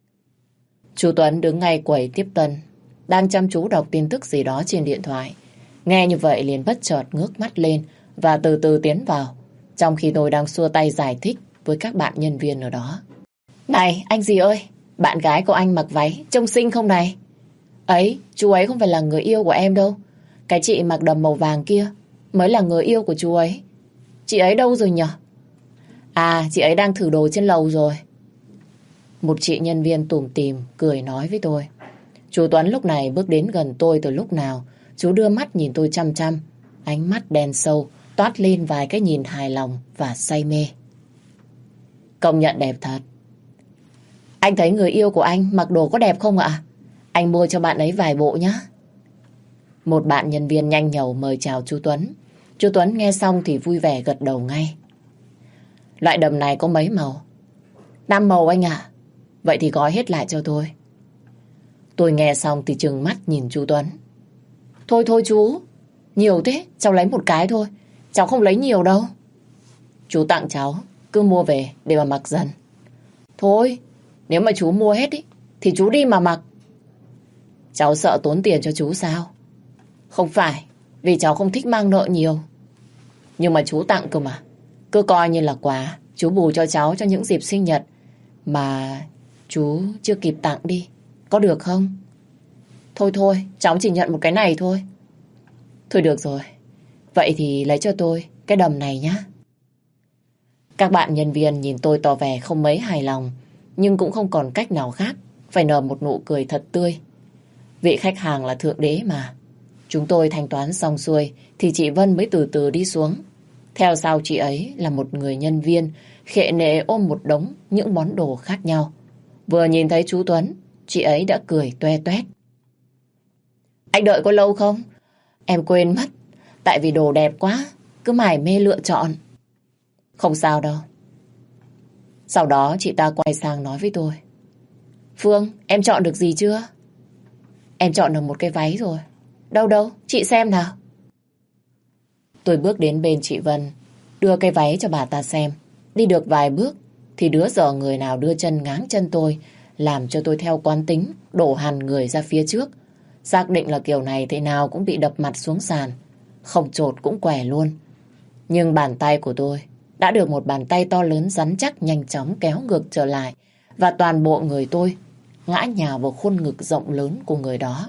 Chú Tuấn đứng ngay quầy tiếp tân, đang chăm chú đọc tin tức gì đó trên điện thoại. Nghe như vậy liền bất chợt ngước mắt lên và từ từ tiến vào, trong khi tôi đang xua tay giải thích với các bạn nhân viên ở đó. Này, anh gì ơi, bạn gái của anh mặc váy, trông xinh không này? Ấy, chú ấy không phải là người yêu của em đâu. Cái chị mặc đầm màu vàng kia mới là người yêu của chú ấy. Chị ấy đâu rồi nhở? À, chị ấy đang thử đồ trên lầu rồi. Một chị nhân viên tủm tỉm cười nói với tôi. Chú Tuấn lúc này bước đến gần tôi từ lúc nào. Chú đưa mắt nhìn tôi chăm chăm, ánh mắt đen sâu toát lên vài cái nhìn hài lòng và say mê. Công nhận đẹp thật. Anh thấy người yêu của anh mặc đồ có đẹp không ạ? Anh mua cho bạn ấy vài bộ nhé. Một bạn nhân viên nhanh nhẩu mời chào chú Tuấn. Chú Tuấn nghe xong thì vui vẻ gật đầu ngay. Loại đầm này có mấy màu? Năm màu anh ạ. Vậy thì gói hết lại cho tôi. Tôi nghe xong thì trừng mắt nhìn chú Tuấn. Thôi thôi chú, nhiều thế, cháu lấy một cái thôi. Cháu không lấy nhiều đâu. Chú tặng cháu, cứ mua về để mà mặc dần. Thôi, nếu mà chú mua hết ý, thì chú đi mà mặc. Cháu sợ tốn tiền cho chú sao? Không phải, vì cháu không thích mang nợ nhiều. Nhưng mà chú tặng cơ mà. Cứ coi như là quà, chú bù cho cháu cho những dịp sinh nhật mà chú chưa kịp tặng đi. Có được không? Thôi thôi, cháu chỉ nhận một cái này thôi. Thôi được rồi. Vậy thì lấy cho tôi cái đầm này nhá. Các bạn nhân viên nhìn tôi tỏ vẻ không mấy hài lòng, nhưng cũng không còn cách nào khác, phải nở một nụ cười thật tươi. Vị khách hàng là thượng đế mà. Chúng tôi thanh toán xong xuôi thì chị Vân mới từ từ đi xuống. Theo sau chị ấy là một người nhân viên khệ nệ ôm một đống những món đồ khác nhau. Vừa nhìn thấy chú Tuấn, chị ấy đã cười toe toét. Anh đợi có lâu không? Em quên mất, tại vì đồ đẹp quá, cứ mải mê lựa chọn. Không sao đâu. Sau đó chị ta quay sang nói với tôi. Phương, em chọn được gì chưa? Em chọn được một cái váy rồi. Đâu đâu, chị xem nào. Tôi bước đến bên chị Vân, đưa cái váy cho bà ta xem. Đi được vài bước thì đứa dở người nào đưa chân ngáng chân tôi, làm cho tôi theo quán tính đổ hẳn người ra phía trước. Xác định là kiểu này thế nào cũng bị đập mặt xuống sàn, không chột cũng quẻ luôn. Nhưng bàn tay của tôi đã được một bàn tay to lớn rắn chắc nhanh chóng kéo ngược trở lại, và toàn bộ người tôi ngã nhào vào khuôn ngực rộng lớn của người đó.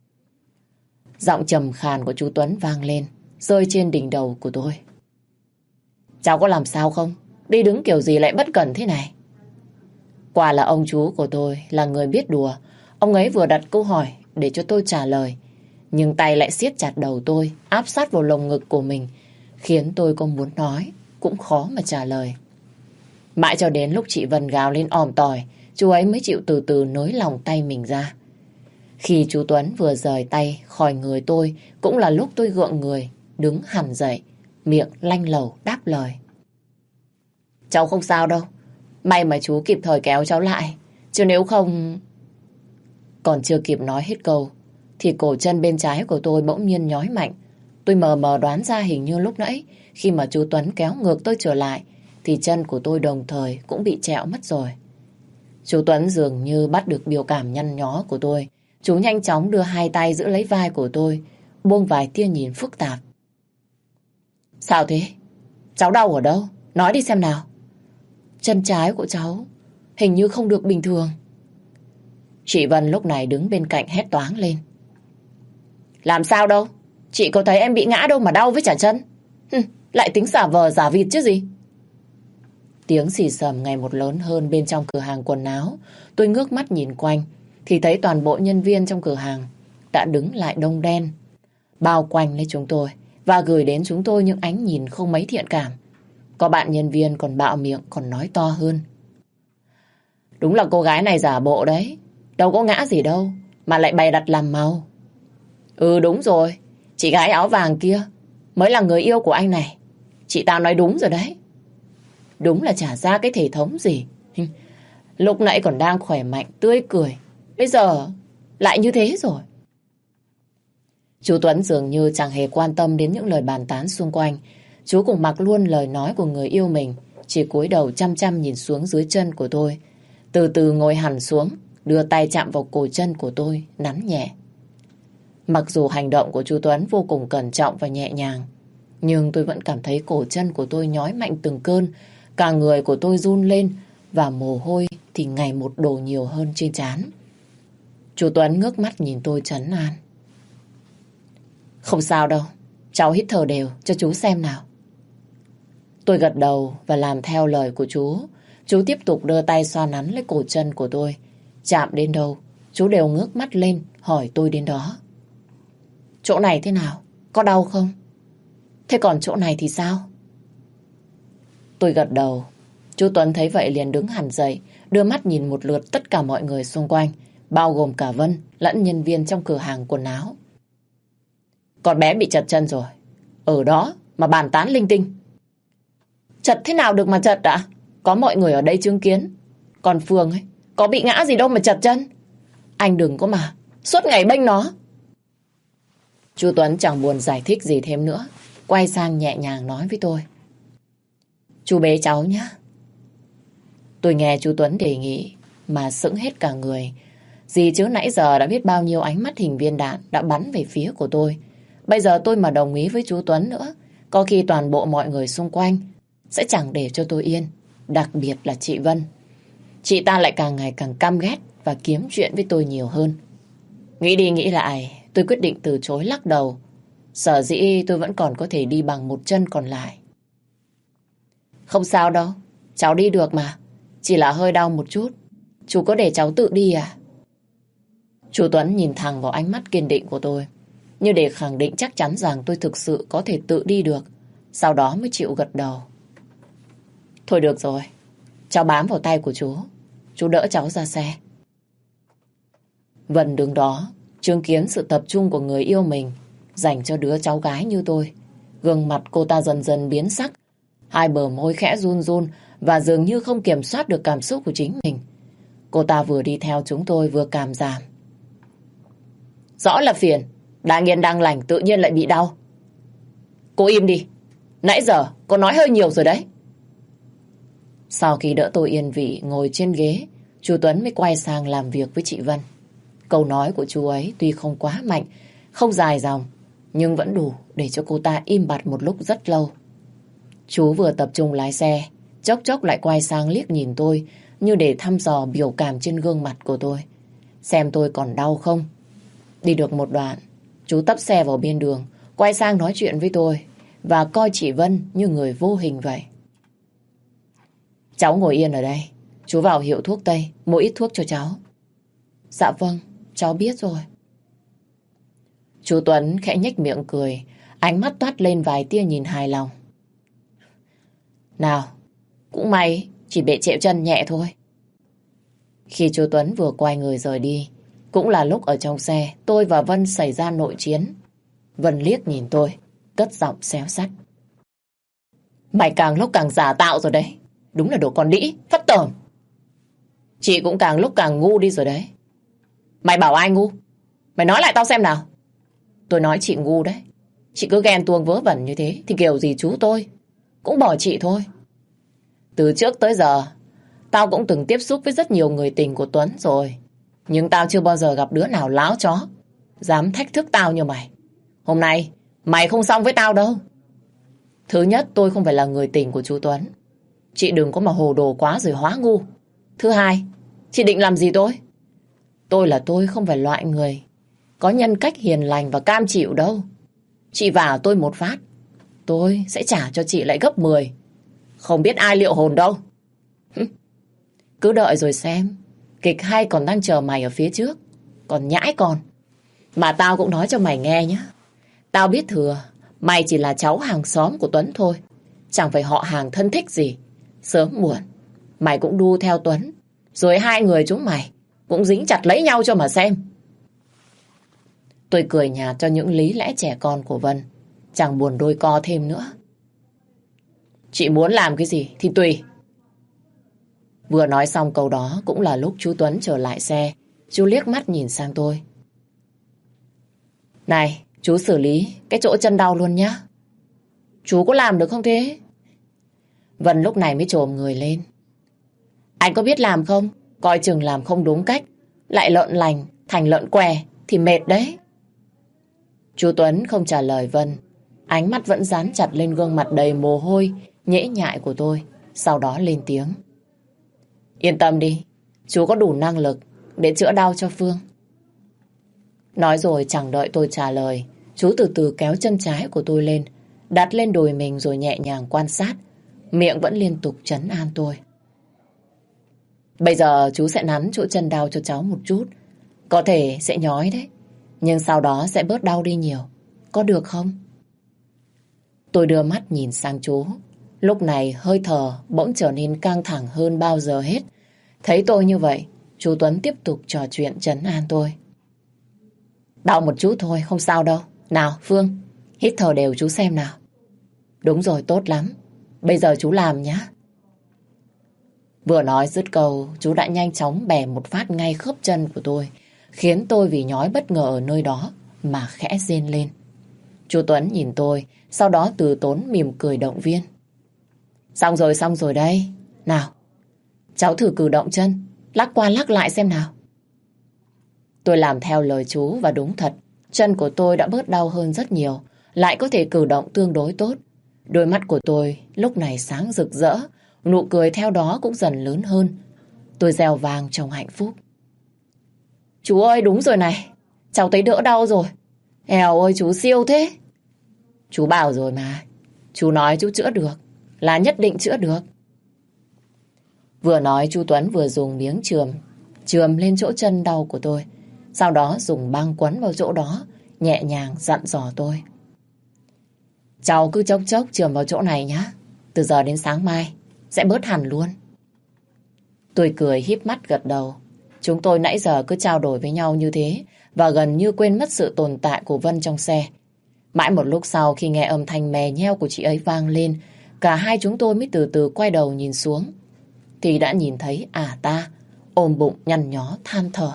Giọng trầm khàn của chú Tuấn vang lên, rơi trên đỉnh đầu của tôi. Cháu có làm sao không? Đi đứng kiểu gì lại bất cẩn thế này? Quả là ông chú của tôi là người biết đùa. Ông ấy vừa đặt câu hỏi để cho tôi trả lời, nhưng tay lại siết chặt đầu tôi, áp sát vào lồng ngực của mình, khiến tôi có muốn nói cũng khó mà trả lời. Mãi cho đến lúc chị Vân gào lên òm tỏi, chú ấy mới chịu từ từ nới lòng tay mình ra. Khi chú Tuấn vừa rời tay khỏi người tôi, cũng là lúc tôi gượng người, đứng hẳn dậy, miệng lanh lẩu đáp lời. Cháu không sao đâu, may mà chú kịp thời kéo cháu lại, chứ nếu không... Còn chưa kịp nói hết câu, thì cổ chân bên trái của tôi bỗng nhiên nhói mạnh. Tôi mờ mờ đoán ra hình như lúc nãy, khi mà chú Tuấn kéo ngược tôi trở lại, thì chân của tôi đồng thời cũng bị trẹo mất rồi. Chú Tuấn dường như bắt được biểu cảm nhăn nhó của tôi. Chú nhanh chóng đưa hai tay giữ lấy vai của tôi, buông vài tia nhìn phức tạp. Sao thế? Cháu đau ở đâu? Nói đi xem nào. Chân trái của cháu hình như không được bình thường. Chị Vân lúc này đứng bên cạnh hét toáng lên. Làm sao đâu? Chị có thấy em bị ngã đâu mà đau với chả chân. Hừ, lại tính giả vờ giả vịt chứ gì. Tiếng xì xầm ngày một lớn hơn bên trong cửa hàng quần áo. Tôi ngước mắt nhìn quanh thì thấy toàn bộ nhân viên trong cửa hàng đã đứng lại đông đen, bao quanh lấy chúng tôi và gửi đến chúng tôi những ánh nhìn không mấy thiện cảm. Có bạn nhân viên còn bạo miệng, còn nói to hơn. Đúng là cô gái này giả bộ đấy. Đâu có ngã gì đâu mà lại bày đặt làm màu. Ừ đúng rồi, chị gái áo vàng kia mới là người yêu của anh này. Chị ta nói đúng rồi đấy. Đúng là chả ra cái thể thống gì. Lúc nãy còn đang khỏe mạnh, tươi cười, bây giờ lại như thế rồi. Chú Tuấn dường như chẳng hề quan tâm đến những lời bàn tán xung quanh. Chú cũng mặc luôn lời nói của người yêu mình, chỉ cúi đầu chăm chăm nhìn xuống dưới chân của tôi. Từ từ ngồi hẳn xuống, đưa tay chạm vào cổ chân của tôi, nắn nhẹ. Mặc dù hành động của chú Tuấn vô cùng cẩn trọng và nhẹ nhàng, nhưng tôi vẫn cảm thấy cổ chân của tôi nhói mạnh từng cơn. Cả người của tôi run lên và mồ hôi thì ngày một đổ nhiều hơn trên trán. Chú Tuấn ngước mắt nhìn tôi trấn an. Không sao đâu, cháu hít thở đều cho chú xem nào. Tôi gật đầu và làm theo lời của chú. Chú tiếp tục đưa tay xoa nắn lấy cổ chân của tôi. Chạm đến đâu, chú đều ngước mắt lên hỏi tôi đến đó. Chỗ này thế nào? Có đau không? Thế còn chỗ này thì sao? Tôi gật đầu. Chú Tuấn thấy vậy liền đứng hẳn dậy, đưa mắt nhìn một lượt tất cả mọi người xung quanh, bao gồm cả Vân lẫn nhân viên trong cửa hàng quần áo. Con bé bị chật chân rồi. Ở đó mà bàn tán linh tinh. Chật thế nào được mà chật ạ? Có mọi người ở đây chứng kiến. Còn Phương ấy, Có bị ngã gì đâu mà chật chân. Anh đừng có mà suốt ngày bênh nó. Chú Tuấn chẳng buồn giải thích gì thêm nữa, quay sang nhẹ nhàng nói với tôi. Chú bế cháu nhé. Tôi nghe chú Tuấn đề nghị mà sững hết cả người. Gì chứ nãy giờ đã biết bao nhiêu ánh mắt hình viên đạn đã bắn về phía của tôi. Bây giờ tôi mà đồng ý với chú Tuấn nữa, có khi toàn bộ mọi người xung quanh sẽ chẳng để cho tôi yên. Đặc biệt là chị Vân. Chị ta lại càng ngày càng căm ghét và kiếm chuyện với tôi nhiều hơn. Nghĩ đi nghĩ lại, tôi quyết định từ chối lắc đầu. Sở dĩ tôi vẫn còn có thể đi bằng một chân còn lại. Không sao đâu, cháu đi được mà. Chỉ là hơi đau một chút. Chú có để cháu tự đi à? Chú Tuấn nhìn thẳng vào ánh mắt kiên định của tôi, như để khẳng định chắc chắn rằng tôi thực sự có thể tự đi được. Sau đó mới chịu gật đầu. Thôi được rồi, cháu bám vào tay của chú. Chú đỡ cháu ra xe. Vân đứng đó, chứng kiến sự tập trung của người yêu mình dành cho đứa cháu gái như tôi. Gương mặt cô ta dần dần biến sắc, hai bờ môi khẽ run run và dường như không kiểm soát được cảm xúc của chính mình. Cô ta vừa đi theo chúng tôi vừa cảm giảm. Rõ là phiền, đang yên đang lành tự nhiên lại bị đau. Cô im đi, nãy giờ cô nói hơi nhiều rồi đấy. Sau khi đỡ tôi yên vị ngồi trên ghế, chú Tuấn mới quay sang làm việc với chị Vân. Câu nói của chú ấy tuy không quá mạnh, không dài dòng, nhưng vẫn đủ để cho cô ta im bặt một lúc rất lâu. Chú vừa tập trung lái xe, chốc chốc lại quay sang liếc nhìn tôi như để thăm dò biểu cảm trên gương mặt của tôi, xem tôi còn đau không. Đi được một đoạn, chú tấp xe vào bên đường, quay sang nói chuyện với tôi và coi chị Vân như người vô hình vậy. Cháu ngồi yên ở đây, chú vào hiệu thuốc Tây, mua ít thuốc cho cháu. Dạ vâng, cháu biết rồi. Chú Tuấn khẽ nhếch miệng cười, ánh mắt toát lên vài tia nhìn hài lòng. Nào, cũng may chỉ bị trẹo chân nhẹ thôi. Khi chú Tuấn vừa quay người rời đi, cũng là lúc ở trong xe tôi và Vân xảy ra nội chiến. Vân liếc nhìn tôi, cất giọng xéo sắt. Mày càng lúc càng giả tạo rồi đấy. Đúng là đồ con đĩ, phát tởm. Chị cũng càng lúc càng ngu đi rồi đấy. Mày bảo ai ngu? Mày nói lại tao xem nào. Tôi nói chị ngu đấy. Chị cứ ghen tuông vớ vẩn như thế thì kiểu gì chú tôi cũng bỏ chị thôi. Từ trước tới giờ tao cũng từng tiếp xúc với rất nhiều người tình của Tuấn rồi, nhưng tao chưa bao giờ gặp đứa nào láo chó dám thách thức tao như mày. Hôm nay mày không xong với tao đâu. Thứ nhất, tôi không phải là người tình của chú Tuấn. Chị đừng có mà hồ đồ quá rồi hóa ngu. Thứ hai, chị định làm gì tôi? Tôi là tôi không phải loại người có nhân cách hiền lành và cam chịu đâu. Chị vả tôi một phát, tôi sẽ trả cho chị lại gấp mười. Không biết ai liệu hồn đâu. Cứ đợi rồi xem. Kịch hay còn đang chờ mày ở phía trước. Còn nhãi con. Mà tao cũng nói cho mày nghe nhé. Tao biết thừa mày chỉ là cháu hàng xóm của Tuấn thôi, chẳng phải họ hàng thân thích gì. Sớm muộn mày cũng đu theo Tuấn, rồi hai người chúng mày cũng dính chặt lấy nhau cho mà xem. Tôi cười nhạt cho những lý lẽ trẻ con của Vân, chẳng buồn đôi co thêm nữa. Chị muốn làm cái gì thì tùy. Vừa nói xong câu đó cũng là lúc chú Tuấn trở lại xe. Chú liếc mắt nhìn sang tôi. Này, chú xử lý cái chỗ chân đau luôn nhá. Chú có làm được không thế? Vân lúc này mới chồm người lên. Anh có biết làm không? Coi chừng làm không đúng cách, lại lợn lành thành lợn què thì mệt đấy. Chú Tuấn không trả lời Vân, ánh mắt vẫn dán chặt lên gương mặt đầy mồ hôi nhễ nhại của tôi. Sau đó lên tiếng. Yên tâm đi, chú có đủ năng lực để chữa đau cho Phương. Nói rồi chẳng đợi tôi trả lời, chú từ từ kéo chân trái của tôi lên, đặt lên đùi mình rồi nhẹ nhàng quan sát, miệng vẫn liên tục trấn an tôi. Bây giờ chú sẽ nắn chỗ chân đau cho cháu một chút. Có thể sẽ nhói đấy, nhưng sau đó sẽ bớt đau đi nhiều. Có được không? Tôi đưa mắt nhìn sang chú. Lúc này hơi thở bỗng trở nên căng thẳng hơn bao giờ hết. Thấy tôi như vậy, chú Tuấn tiếp tục trò chuyện trấn an tôi. Đau một chút thôi, không sao đâu. Nào Phương, hít thở đều chú xem nào. Đúng rồi, tốt lắm. Bây giờ chú làm nhé. Vừa nói dứt câu, chú đã nhanh chóng bẻ một phát ngay khớp chân của tôi, khiến tôi vì nhói bất ngờ ở nơi đó mà khẽ rên lên. Chú Tuấn nhìn tôi, sau đó từ tốn mỉm cười động viên. Xong rồi, xong rồi đây. Nào, cháu thử cử động chân, lắc qua lắc lại xem nào. Tôi làm theo lời chú và đúng thật, chân của tôi đã bớt đau hơn rất nhiều, lại có thể cử động tương đối tốt. Đôi mắt của tôi lúc này sáng rực rỡ, nụ cười theo đó cũng dần lớn hơn. Tôi reo vang trong hạnh phúc. Chú ơi, đúng rồi này, cháu thấy đỡ đau rồi. Eo ơi, chú siêu thế. Chú bảo rồi mà, chú nói chú chữa được, là nhất định chữa được. Vừa nói chú Tuấn vừa dùng miếng chườm, chườm lên chỗ chân đau của tôi. Sau đó dùng băng quấn vào chỗ đó, nhẹ nhàng dặn dò tôi. Cháu cứ chốc chốc chườm vào chỗ này nhá. Từ giờ đến sáng mai sẽ bớt hẳn luôn. Tôi cười híp mắt gật đầu. Chúng tôi nãy giờ cứ trao đổi với nhau như thế và gần như quên mất sự tồn tại của Vân trong xe. Mãi một lúc sau khi nghe âm thanh mè nheo của chị ấy vang lên, cả hai chúng tôi mới từ từ quay đầu nhìn xuống. Thì đã nhìn thấy ả ta ôm bụng nhăn nhó than thở.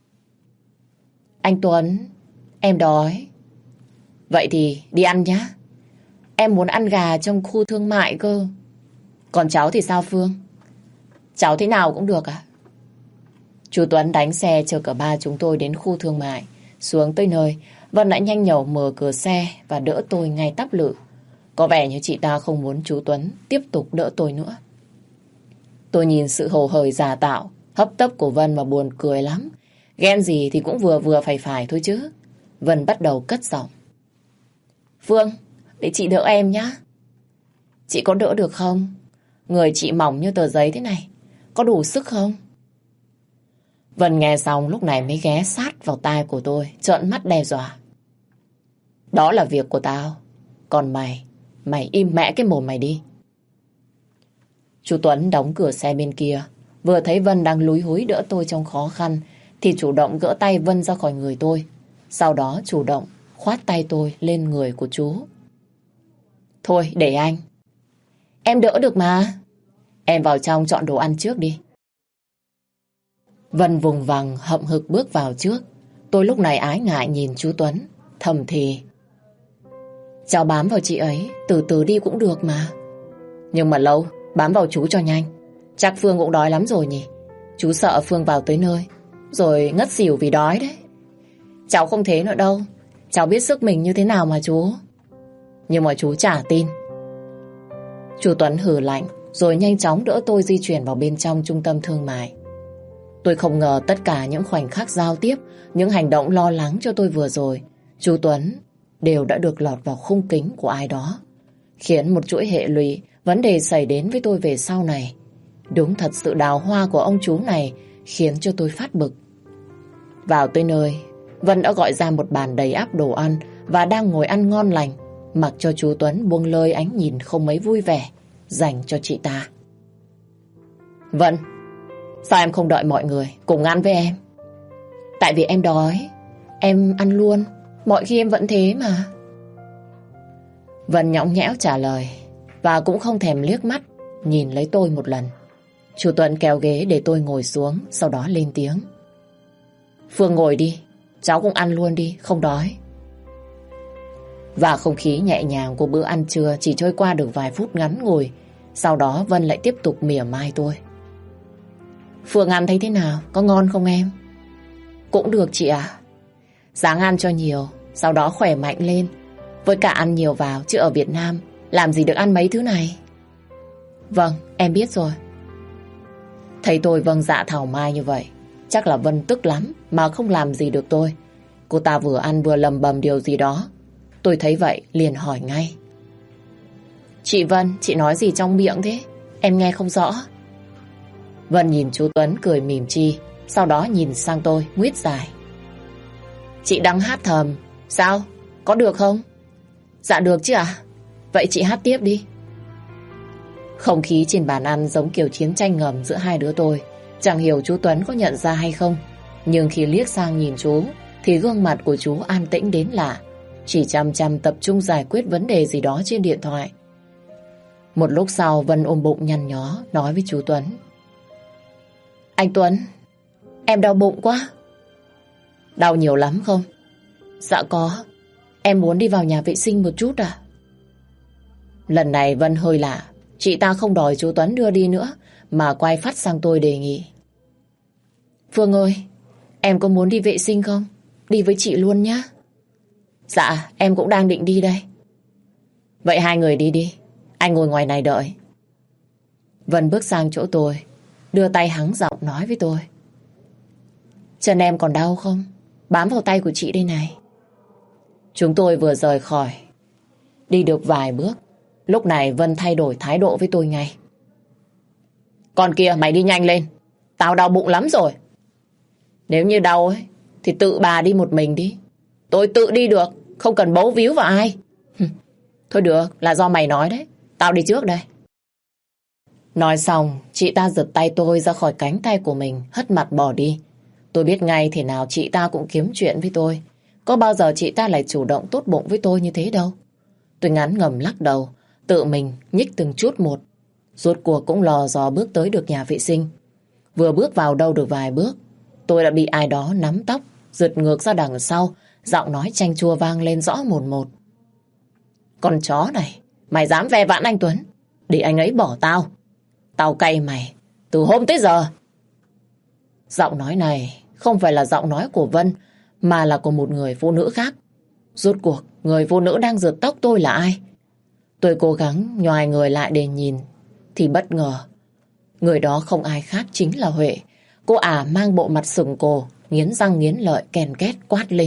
Anh Tuấn, em đói. Vậy thì đi ăn nhá. Em muốn ăn gà trong khu thương mại cơ. Còn cháu thì sao Phương? Cháu thế nào cũng được à? Chú Tuấn đánh xe chở cả ba chúng tôi đến khu thương mại. Xuống tới nơi, Vân đã nhanh nhẩu mở cửa xe và đỡ tôi ngay tắp lự. Có vẻ như chị ta không muốn chú Tuấn tiếp tục đỡ tôi nữa. Tôi nhìn sự hồ hởi giả tạo, hấp tấp của Vân mà buồn cười lắm. Ghen gì thì cũng vừa vừa phải phải thôi chứ. Vân bắt đầu cất giọng. Phương, để chị đỡ em nhá. Chị có đỡ được không? Người chị mỏng như tờ giấy thế này, có đủ sức không? Vân nghe xong lúc này mới ghé sát vào tai của tôi, trợn mắt đe dọa. Đó là việc của tao. Còn mày, mày im mẹ cái mồm mày đi. Chú Tuấn đóng cửa xe bên kia, vừa thấy Vân đang lúi húi đỡ tôi trong khó khăn, thì chủ động gỡ tay Vân ra khỏi người tôi. Sau đó chủ động khoát tay tôi lên người của chú. Thôi để anh. Em đỡ được mà. Em vào trong chọn đồ ăn trước đi. Vân vùng vằng hậm hực bước vào trước. Tôi lúc này ái ngại nhìn chú Tuấn, thầm thì. Cháu bám vào chị ấy, từ từ đi cũng được mà. Nhưng mà lâu, bám vào chú cho nhanh. Chắc Phương cũng đói lắm rồi nhỉ. Chú sợ Phương vào tới nơi rồi ngất xỉu vì đói đấy. Cháu không thế nữa đâu. Cháu biết sức mình như thế nào mà chú. Nhưng mà chú chả tin. Chú Tuấn hừ lạnh rồi nhanh chóng đỡ tôi di chuyển vào bên trong trung tâm thương mại. Tôi không ngờ tất cả những khoảnh khắc giao tiếp, những hành động lo lắng cho tôi vừa rồi, chú Tuấn đều đã được lọt vào khung kính của ai đó, khiến một chuỗi hệ lụy vấn đề xảy đến với tôi về sau này. Đúng thật sự đào hoa của ông chú này khiến cho tôi phát bực. Vào tới nơi, Vân đã gọi ra một bàn đầy ắp đồ ăn và đang ngồi ăn ngon lành, mặc cho chú Tuấn buông lơi ánh nhìn không mấy vui vẻ dành cho chị ta. Vân, sao em không đợi mọi người cùng ăn với em? Tại vì em đói. Em ăn luôn. Mọi khi em vẫn thế mà. Vân nhõng nhẽo trả lời và cũng không thèm liếc mắt nhìn lấy tôi một lần. Chú Tuấn kéo ghế để tôi ngồi xuống, sau đó lên tiếng. Phương ngồi đi, cháu cũng ăn luôn đi, không đói. Và không khí nhẹ nhàng của bữa ăn trưa chỉ trôi qua được vài phút ngắn ngủi. Sau đó Vân lại tiếp tục mỉa mai tôi. Phương ăn thấy thế nào? Có ngon không em? Cũng được chị ạ. Ráng ăn cho nhiều, sau đó khỏe mạnh lên. Với cả ăn nhiều vào, chứ ở Việt Nam làm gì được ăn mấy thứ này. Vâng, em biết rồi. Thấy tôi vâng dạ thảo mai như vậy, chắc là Vân tức lắm mà không làm gì được tôi. Cô ta vừa ăn vừa lầm bầm điều gì đó. Tôi thấy vậy liền hỏi ngay. Chị Vân, chị nói gì trong miệng thế? Em nghe không rõ. Vân nhìn chú Tuấn cười mỉm chi, sau đó nhìn sang tôi nguyết dài. Chị đang hát thầm. Sao? Có được không? Dạ được chứ ạ. Vậy chị hát tiếp đi. Không khí trên bàn ăn giống kiểu chiến tranh ngầm giữa hai đứa tôi. Chẳng hiểu chú Tuấn có nhận ra hay không, nhưng khi liếc sang nhìn chú thì gương mặt của chú an tĩnh đến lạ, chỉ chăm chăm tập trung giải quyết vấn đề gì đó trên điện thoại. Một lúc sau Vân ôm bụng nhăn nhó nói với chú Tuấn. Anh Tuấn, em đau bụng quá. Đau nhiều lắm không? Dạ có. Em muốn đi vào nhà vệ sinh một chút à? Lần này Vân hơi lạ. Chị ta không đòi chú Tuấn đưa đi nữa, mà quay phát sang tôi đề nghị. Phương ơi, em có muốn đi vệ sinh không? Đi với chị luôn nhá. Dạ, em cũng đang định đi đây. Vậy hai người đi đi, anh ngồi ngoài này đợi. Vân bước sang chỗ tôi, đưa tay hắng giọng nói với tôi. Chân em còn đau không? Bám vào tay của chị đây này. Chúng tôi vừa rời khỏi. Đi được vài bước, lúc này Vân thay đổi thái độ với tôi ngay. Con kia, mày đi nhanh lên. Tao đau bụng lắm rồi. Nếu như đau ấy, thì tự bà đi một mình đi. Tôi tự đi được, không cần bấu víu vào ai. Thôi được, là do mày nói đấy. Tao đi trước đây. Nói xong, chị ta giật tay tôi ra khỏi cánh tay của mình, hất mặt bỏ đi. Tôi biết ngay thế nào chị ta cũng kiếm chuyện với tôi. Có bao giờ chị ta lại chủ động tốt bụng với tôi như thế đâu. Tôi ngán ngẩm lắc đầu, tự mình nhích từng chút một. Rốt cuộc cũng lò dò bước tới được nhà vệ sinh. Vừa bước vào đâu được vài bước, tôi đã bị ai đó nắm tóc, giật ngược ra đằng sau, giọng nói chanh chua vang lên rõ một một. Con chó này, mày dám ve vãn anh Tuấn, để anh ấy bỏ tao. Tao cay mày, từ hôm tới giờ. Giọng nói này không phải là giọng nói của Vân, mà là của một người phụ nữ khác. Rốt cuộc, người phụ nữ đang giật tóc tôi là ai? Tôi cố gắng nhoài người lại để nhìn, thì bất ngờ, người đó không ai khác chính là Huệ. Cô ả mang bộ mặt sừng cồ, nghiến răng nghiến lợi ken két quát lên.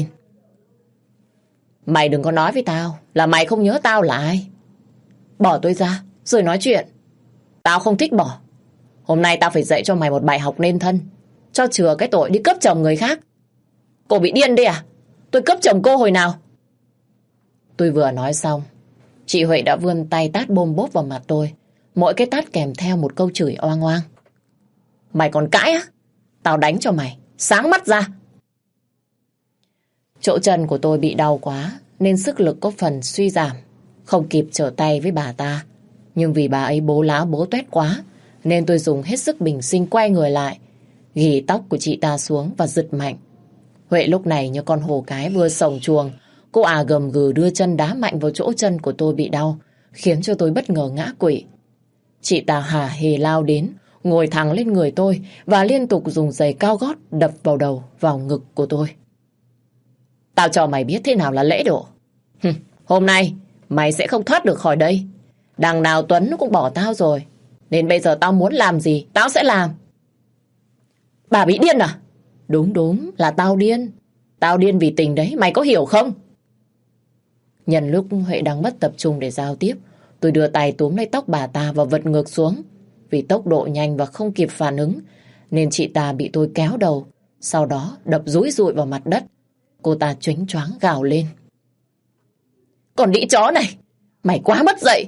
Mày đừng có nói với tao là mày không nhớ tao là ai. Bỏ tôi ra, rồi nói chuyện. Tao không thích bỏ. Hôm nay tao phải dạy cho mày một bài học nên thân, cho chừa cái tội đi cướp chồng người khác. Cô bị điên đi à? Tôi cướp chồng cô hồi nào? Tôi vừa nói xong, chị Huệ đã vươn tay tát bôm bốp vào mặt tôi. Mỗi cái tát kèm theo một câu chửi oang oang. Mày còn cãi á? Tao đánh cho mày, sáng mắt ra. Chỗ chân của tôi bị đau quá, nên sức lực có phần suy giảm, không kịp trở tay với bà ta. Nhưng vì bà ấy bố láo bố tuét quá, nên tôi dùng hết sức bình sinh quay người lại, ghì tóc của chị ta xuống và giật mạnh. Huệ lúc này như con hổ cái vừa sổng chuồng, cô à gầm gừ đưa chân đá mạnh vào chỗ chân của tôi bị đau, khiến cho tôi bất ngờ ngã quỵ. Chị ta hả hề lao đến, ngồi thẳng lên người tôi và liên tục dùng giày cao gót đập vào đầu, vào ngực của tôi. Tao cho mày biết thế nào là lễ độ. Hôm nay mày sẽ không thoát được khỏi đây. Đằng nào Tuấn nó cũng bỏ tao rồi, nên bây giờ tao muốn làm gì tao sẽ làm. Bà bị điên à? Đúng đúng là tao điên. Tao điên vì tình đấy, mày có hiểu không? Nhân lúc Huệ đang mất tập trung để giao tiếp, tôi đưa tay túm lấy tóc bà ta và vật ngược xuống. Vì tốc độ nhanh và không kịp phản ứng, nên chị ta bị tôi kéo đầu, sau đó đập dúi dụi vào mặt đất. Cô ta choáng choáng gào lên. Còn đĩ chó này, mày quá mất dạy.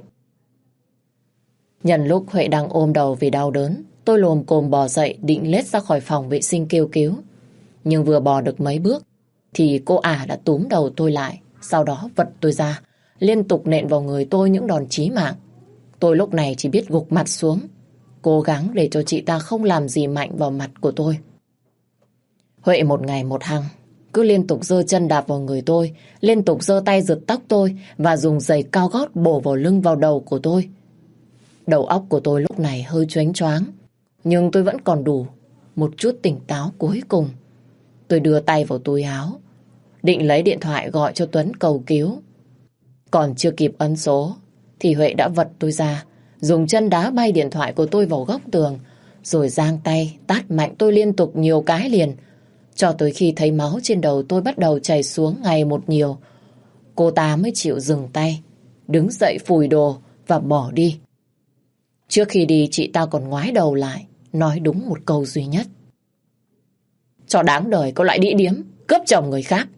Nhân lúc Huệ đang ôm đầu vì đau đớn, tôi lồm cồm bò dậy định lết ra khỏi phòng vệ sinh kêu cứu. Nhưng vừa bò được mấy bước, thì cô ả đã túm đầu tôi lại, sau đó vật tôi ra, liên tục nện vào người tôi những đòn chí mạng. Tôi lúc này chỉ biết gục mặt xuống, cố gắng để cho chị ta không làm gì mạnh vào mặt của tôi. Huệ một ngày một hăng, cứ liên tục giơ chân đạp vào người tôi, liên tục giơ tay giật tóc tôi và dùng giày cao gót bổ vào lưng vào đầu của tôi. Đầu óc của tôi lúc này hơi choáng choáng, nhưng tôi vẫn còn đủ một chút tỉnh táo cuối cùng. Tôi đưa tay vào túi áo, định lấy điện thoại gọi cho Tuấn cầu cứu. Còn chưa kịp ấn số, thì Huệ đã vật tôi ra, dùng chân đá bay điện thoại của tôi vào góc tường, rồi giang tay tát mạnh tôi liên tục nhiều cái liền, cho tới khi thấy máu trên đầu tôi bắt đầu chảy xuống ngày một nhiều. Cô ta mới chịu dừng tay, đứng dậy phủi đồ và bỏ đi. Trước khi đi, chị ta còn ngoái đầu lại, nói đúng một câu duy nhất. Cho đáng đời có loại đĩ điếm, cướp chồng người khác.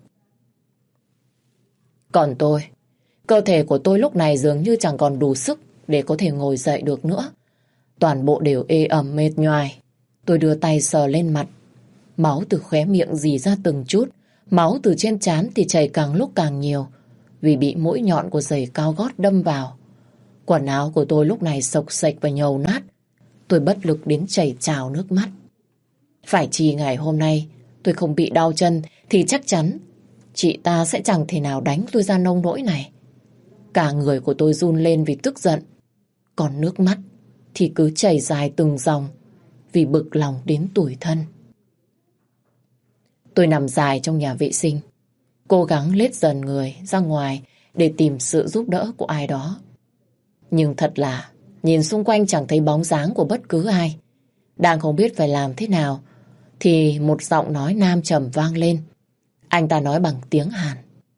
Còn tôi, cơ thể của tôi lúc này dường như chẳng còn đủ sức để có thể ngồi dậy được nữa. Toàn bộ đều ê ẩm mệt nhoài. Tôi đưa tay sờ lên mặt. Máu từ khóe miệng rỉ ra từng chút. Máu từ trên trán thì chảy càng lúc càng nhiều, vì bị mũi nhọn của giày cao gót đâm vào. Quần áo của tôi lúc này xộc xệch và nhầu nát. Tôi bất lực đến chảy trào nước mắt. Phải chi ngày hôm nay tôi không bị đau chân thì chắc chắn chị ta sẽ chẳng thể nào đánh tôi ra nông nỗi này. Cả người của tôi run lên vì tức giận. Còn nước mắt thì cứ chảy dài từng dòng vì bực lòng đến tủi thân. Tôi nằm dài trong nhà vệ sinh, cố gắng lết dần người ra ngoài để tìm sự giúp đỡ của ai đó. Nhưng thật là nhìn xung quanh chẳng thấy bóng dáng của bất cứ ai. Đang không biết phải làm thế nào thì một giọng nói nam trầm vang lên. Anh ta nói bằng tiếng Hàn.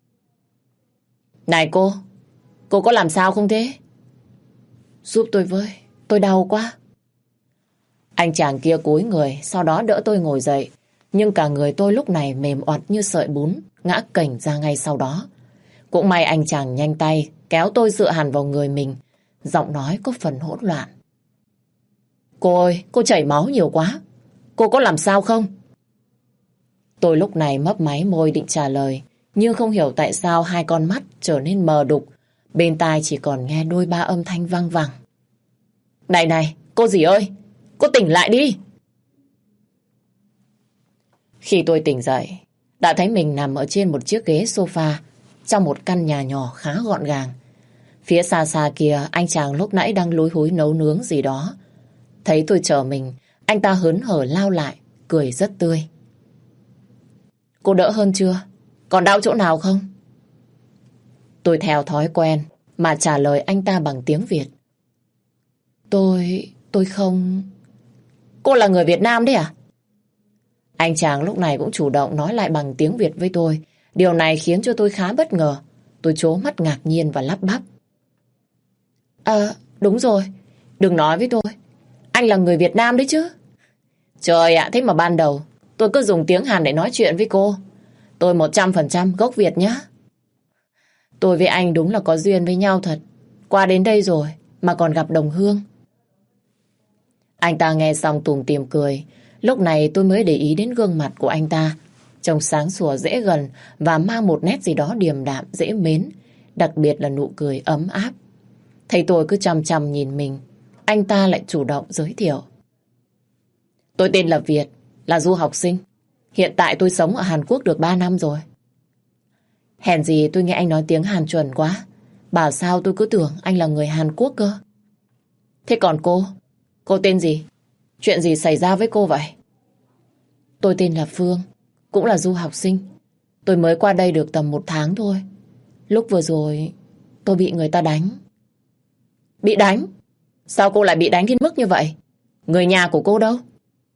Này cô, cô có làm sao không thế? Giúp tôi với, tôi đau quá. Anh chàng kia cúi người, sau đó đỡ tôi ngồi dậy. Nhưng cả người tôi lúc này mềm oặt như sợi bún, ngã kềnh ra ngay sau đó. Cũng may anh chàng nhanh tay, kéo tôi dựa hẳn vào người mình. Giọng nói có phần hỗn loạn. Cô ơi, cô chảy máu nhiều quá. Cô có làm sao không? Tôi lúc này mấp máy môi định trả lời, nhưng không hiểu tại sao hai con mắt trở nên mờ đục. Bên tai chỉ còn nghe đôi ba âm thanh vang vẳng. Này này, cô dì ơi, cô tỉnh lại đi. Khi tôi tỉnh dậy, đã thấy mình nằm ở trên một chiếc ghế sofa trong một căn nhà nhỏ khá gọn gàng. Phía xa xa kia, anh chàng lúc nãy đang lúi húi nấu nướng gì đó. Thấy tôi chờ mình, anh ta hớn hở lao lại, cười rất tươi. Cô đỡ hơn chưa? Còn đau chỗ nào không? Tôi theo thói quen mà trả lời anh ta bằng tiếng Việt. Tôi... tôi không... Cô là người Việt Nam đấy à? Anh chàng lúc này cũng chủ động nói lại bằng tiếng Việt với tôi. Điều này khiến cho tôi khá bất ngờ. Tôi trố mắt ngạc nhiên và lắp bắp. À, đúng rồi. Đừng nói với tôi. Anh là người Việt Nam đấy chứ? Trời ạ, thế mà ban đầu tôi cứ dùng tiếng Hàn để nói chuyện với cô. Tôi một trăm phần trăm gốc Việt nhá. Tôi với anh đúng là có duyên với nhau thật. Qua đến đây rồi mà còn gặp đồng hương. Anh ta nghe xong tủm tỉm cười. Lúc này tôi mới để ý đến gương mặt của anh ta. Trông sáng sủa dễ gần và mang một nét gì đó điềm đạm dễ mến. Đặc biệt là nụ cười ấm áp. Thấy tôi cứ chằm chằm nhìn mình, anh ta lại chủ động giới thiệu. Tôi tên là Việt, là du học sinh. Hiện tại tôi sống ở Hàn Quốc được ba năm rồi. Hèn gì tôi nghe anh nói tiếng Hàn chuẩn quá. Bảo sao tôi cứ tưởng anh là người Hàn Quốc cơ. Thế còn cô? Cô tên gì? Chuyện gì xảy ra với cô vậy? Tôi tên là Phương, cũng là du học sinh. Tôi mới qua đây được tầm một tháng thôi. Lúc vừa rồi tôi bị người ta đánh. Bị đánh? Sao cô lại bị đánh đến mức như vậy? Người nhà của cô đâu?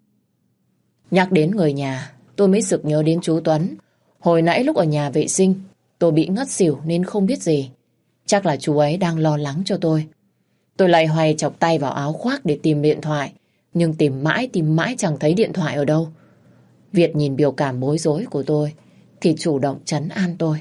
Nhắc đến người nhà, tôi mới sực nhớ đến chú Tuấn. Hồi nãy lúc ở nhà vệ sinh, tôi bị ngất xỉu nên không biết gì. Chắc là chú ấy đang lo lắng cho tôi. Tôi loay hoay chọc tay vào áo khoác để tìm điện thoại. Nhưng tìm mãi tìm mãi chẳng thấy điện thoại ở đâu. Việt nhìn biểu cảm bối rối của tôi thì chủ động trấn an tôi.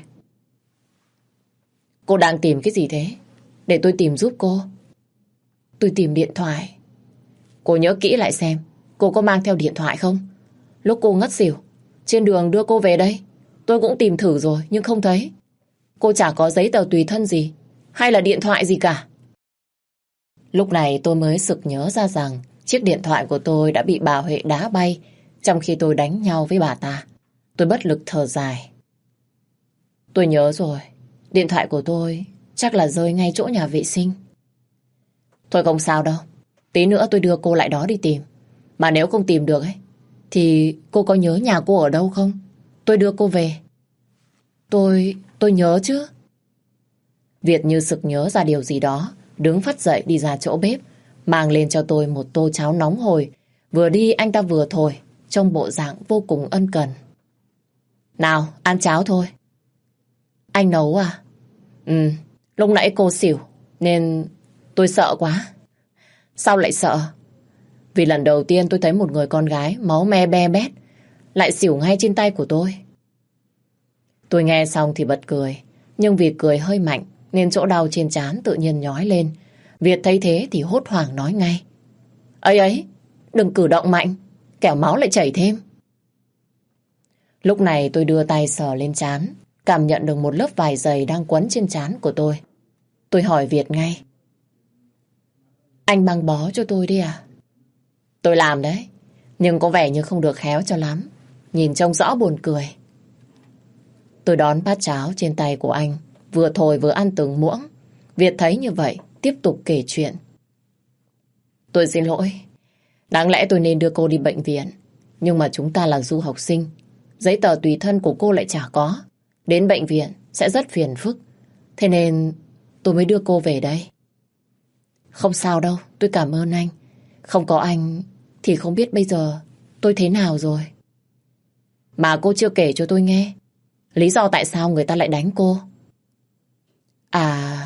Cô đang tìm cái gì thế? Để tôi tìm giúp cô. Tôi tìm điện thoại. Cô nhớ kỹ lại xem cô có mang theo điện thoại không? Lúc cô ngất xỉu, trên đường đưa cô về đây, tôi cũng tìm thử rồi nhưng không thấy. Cô chả có giấy tờ tùy thân gì hay là điện thoại gì cả. Lúc này tôi mới sực nhớ ra rằng chiếc điện thoại của tôi đã bị bà Huệ đá bay trong khi tôi đánh nhau với bà ta. Tôi bất lực thở dài. Tôi nhớ rồi, điện thoại của tôi chắc là rơi ngay chỗ nhà vệ sinh. Thôi không sao đâu, tí nữa tôi đưa cô lại đó đi tìm. Mà nếu không tìm được ấy, thì cô có nhớ nhà cô ở đâu không? Tôi đưa cô về. Tôi... tôi nhớ chứ. Việt như sực nhớ ra điều gì đó, đứng phắt dậy đi ra chỗ bếp, mang lên cho tôi một tô cháo nóng hổi. Vừa đi anh ta vừa thổi, trông bộ dạng vô cùng ân cần. Nào, ăn cháo thôi. Anh nấu à? Ừ, lúc nãy cô xỉu, nên tôi sợ quá. Sao lại sợ? Vì lần đầu tiên tôi thấy một người con gái máu me be bét lại xỉu ngay trên tay của tôi. Tôi nghe xong thì bật cười, nhưng vì cười hơi mạnh nên chỗ đau trên trán tự nhiên nhói lên. Việt thấy thế thì hốt hoảng nói ngay. Ấy ấy, đừng cử động mạnh, kẻo máu lại chảy thêm. Lúc này tôi đưa tay sờ lên trán, cảm nhận được một lớp vải dày đang quấn trên trán của tôi. Tôi hỏi Việt ngay. Anh băng bó cho tôi đi à? Tôi làm đấy. nhưng có vẻ như không được khéo cho lắm. Nhìn trông rõ buồn cười. Tôi đón bát cháo trên tay của anh, vừa thổi vừa ăn từng muỗng. Việt thấy như vậy, tiếp tục kể chuyện. Tôi xin lỗi. Đáng lẽ tôi nên đưa cô đi bệnh viện. Nhưng mà chúng ta là du học sinh. Giấy tờ tùy thân của cô lại chả có. Đến bệnh viện sẽ rất phiền phức. Thế nên tôi mới đưa cô về đây. Không sao đâu, tôi cảm ơn anh. Không có anh thì không biết bây giờ tôi thế nào rồi. Mà cô chưa kể cho tôi nghe lý do tại sao người ta lại đánh cô. À...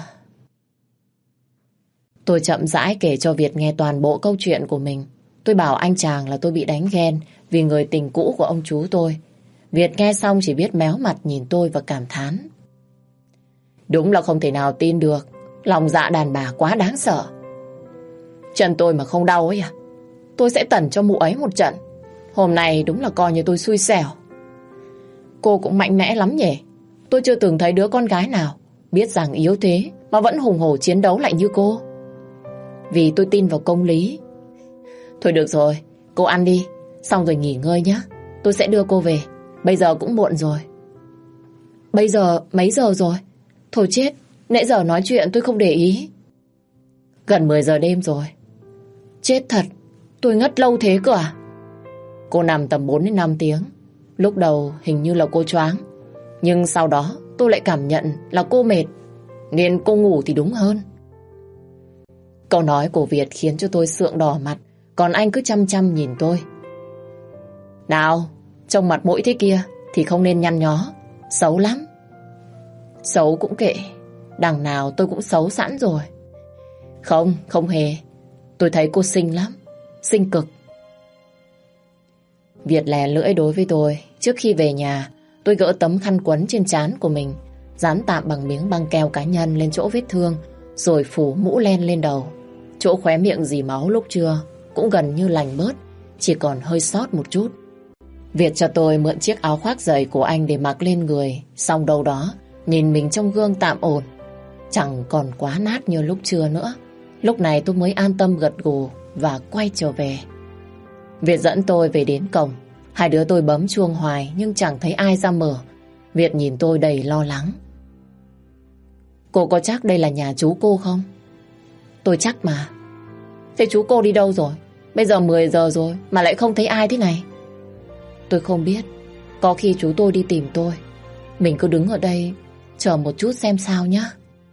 Tôi chậm rãi kể cho Việt nghe toàn bộ câu chuyện của mình. Tôi bảo anh chàng là tôi bị đánh ghen vì người tình cũ của ông chú tôi. Việt nghe xong chỉ biết méo mặt nhìn tôi và cảm thán. Đúng là không thể nào tin được. Lòng dạ đàn bà quá đáng sợ. Chân tôi mà không đau ấy à? Tôi sẽ tẩn cho mụ ấy một trận. Hôm nay đúng là coi như tôi xui xẻo. Cô cũng mạnh mẽ lắm nhỉ. Tôi chưa từng thấy đứa con gái nào biết rằng yếu thế mà vẫn hùng hổ chiến đấu lại như cô. Vì tôi tin vào công lý. Thôi được rồi, cô ăn đi, xong rồi nghỉ ngơi nhé. Tôi sẽ đưa cô về. Bây giờ cũng muộn rồi. Bây giờ mấy giờ rồi? Thôi chết, nãy giờ nói chuyện tôi không để ý. Gần mười giờ đêm rồi. Chết thật, tôi ngất lâu thế cơ à? Cô nằm tầm bốn đến năm tiếng. Lúc đầu hình như là cô choáng, nhưng sau đó tôi lại cảm nhận là cô mệt, nên cô ngủ thì đúng hơn. Câu nói của Việt khiến cho tôi sượng đỏ mặt, còn anh cứ chăm chăm nhìn tôi. Nào, trông mặt mũi thế kia thì không nên nhăn nhó, xấu lắm. Xấu cũng kệ, đằng nào tôi cũng xấu sẵn rồi. Không, không hề. Tôi thấy cô xinh lắm, xinh cực. Việt lè lưỡi đối với tôi. Trước khi về nhà, tôi gỡ tấm khăn quấn trên trán của mình, dán tạm bằng miếng băng keo cá nhân lên chỗ vết thương, rồi phủ mũ len lên đầu. Chỗ khóe miệng dì máu lúc trưa cũng gần như lành bớt, chỉ còn hơi sót một chút. Việt cho tôi mượn chiếc áo khoác dày của anh để mặc lên người, xong đâu đó nhìn mình trong gương tạm ổn, chẳng còn quá nát như lúc trưa nữa. Lúc này tôi mới an tâm gật gù và quay trở về. Việt dẫn tôi về đến cổng. Hai đứa tôi bấm chuông hoài nhưng chẳng thấy ai ra mở. Việt nhìn tôi đầy lo lắng. Cô có chắc đây là nhà chú cô không? Tôi chắc mà. Thế chú cô đi đâu rồi? Bây giờ mười giờ rồi mà lại không thấy ai thế này. Tôi không biết. Có khi chú tôi đi tìm tôi. Mình cứ đứng ở đây chờ một chút xem sao nhé.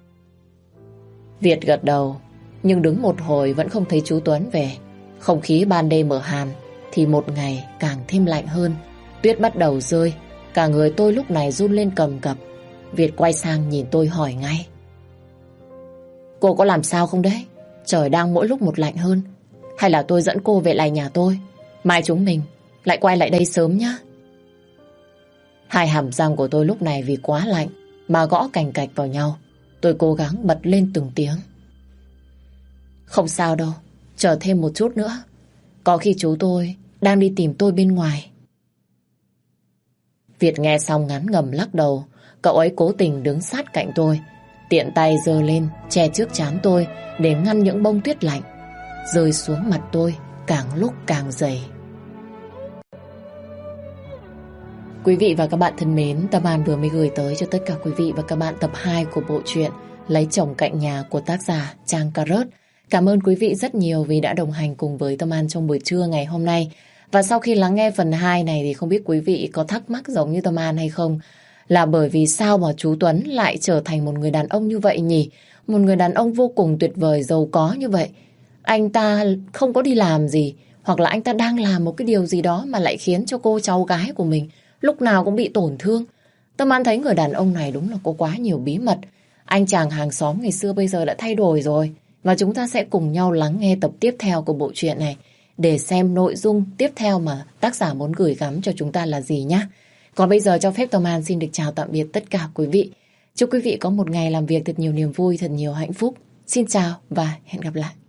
Việt gật đầu, nhưng đứng một hồi vẫn không thấy chú Tuấn về. Không khí ban đêm ở Hàn thì một ngày càng thêm lạnh hơn. Tuyết bắt đầu rơi. Cả người tôi lúc này run lên cầm cập. Việt quay sang nhìn tôi hỏi ngay. Cô có làm sao không đấy? Trời đang mỗi lúc một lạnh hơn. Hay là tôi dẫn cô về lại nhà tôi? Mai chúng mình lại quay lại đây sớm nhé. Hai hàm răng của tôi lúc này vì quá lạnh mà gõ cành cạch vào nhau. Tôi cố gắng bật lên từng tiếng. Không sao đâu, chờ thêm một chút nữa. Có khi chú tôi đang đi tìm tôi bên ngoài. Việt nghe xong ngán ngầm lắc đầu. Cậu ấy cố tình đứng sát cạnh tôi, tiện tay giơ lên che trước trán tôi để ngăn những bông tuyết lạnh rơi xuống mặt tôi càng lúc càng dày. Quý vị và các bạn thân mến, Tâm An vừa mới gửi tới cho tất cả quý vị và các bạn tập hai của bộ truyện Lấy chồng cạnh nhà của tác giả Trang Cà Rớt. Cảm ơn quý vị rất nhiều vì đã đồng hành cùng với Tâm An trong buổi trưa ngày hôm nay. Và sau khi lắng nghe phần hai này thì không biết quý vị có thắc mắc giống như Tâm An hay không? Là bởi vì sao mà chú Tuấn lại trở thành một người đàn ông như vậy nhỉ? Một người đàn ông vô cùng tuyệt vời, giàu có như vậy. Anh ta không có đi làm gì, hoặc là anh ta đang làm một cái điều gì đó mà lại khiến cho cô cháu gái của mình lúc nào cũng bị tổn thương. Tâm An thấy người đàn ông này đúng là có quá nhiều bí mật. Anh chàng hàng xóm ngày xưa bây giờ đã thay đổi rồi. Và chúng ta sẽ cùng nhau lắng nghe tập tiếp theo của bộ truyện này để xem nội dung tiếp theo mà tác giả muốn gửi gắm cho chúng ta là gì nhé. Còn bây giờ cho phép Tâm An xin được chào tạm biệt tất cả quý vị. Chúc quý vị có một ngày làm việc thật nhiều niềm vui, thật nhiều hạnh phúc. Xin chào và hẹn gặp lại.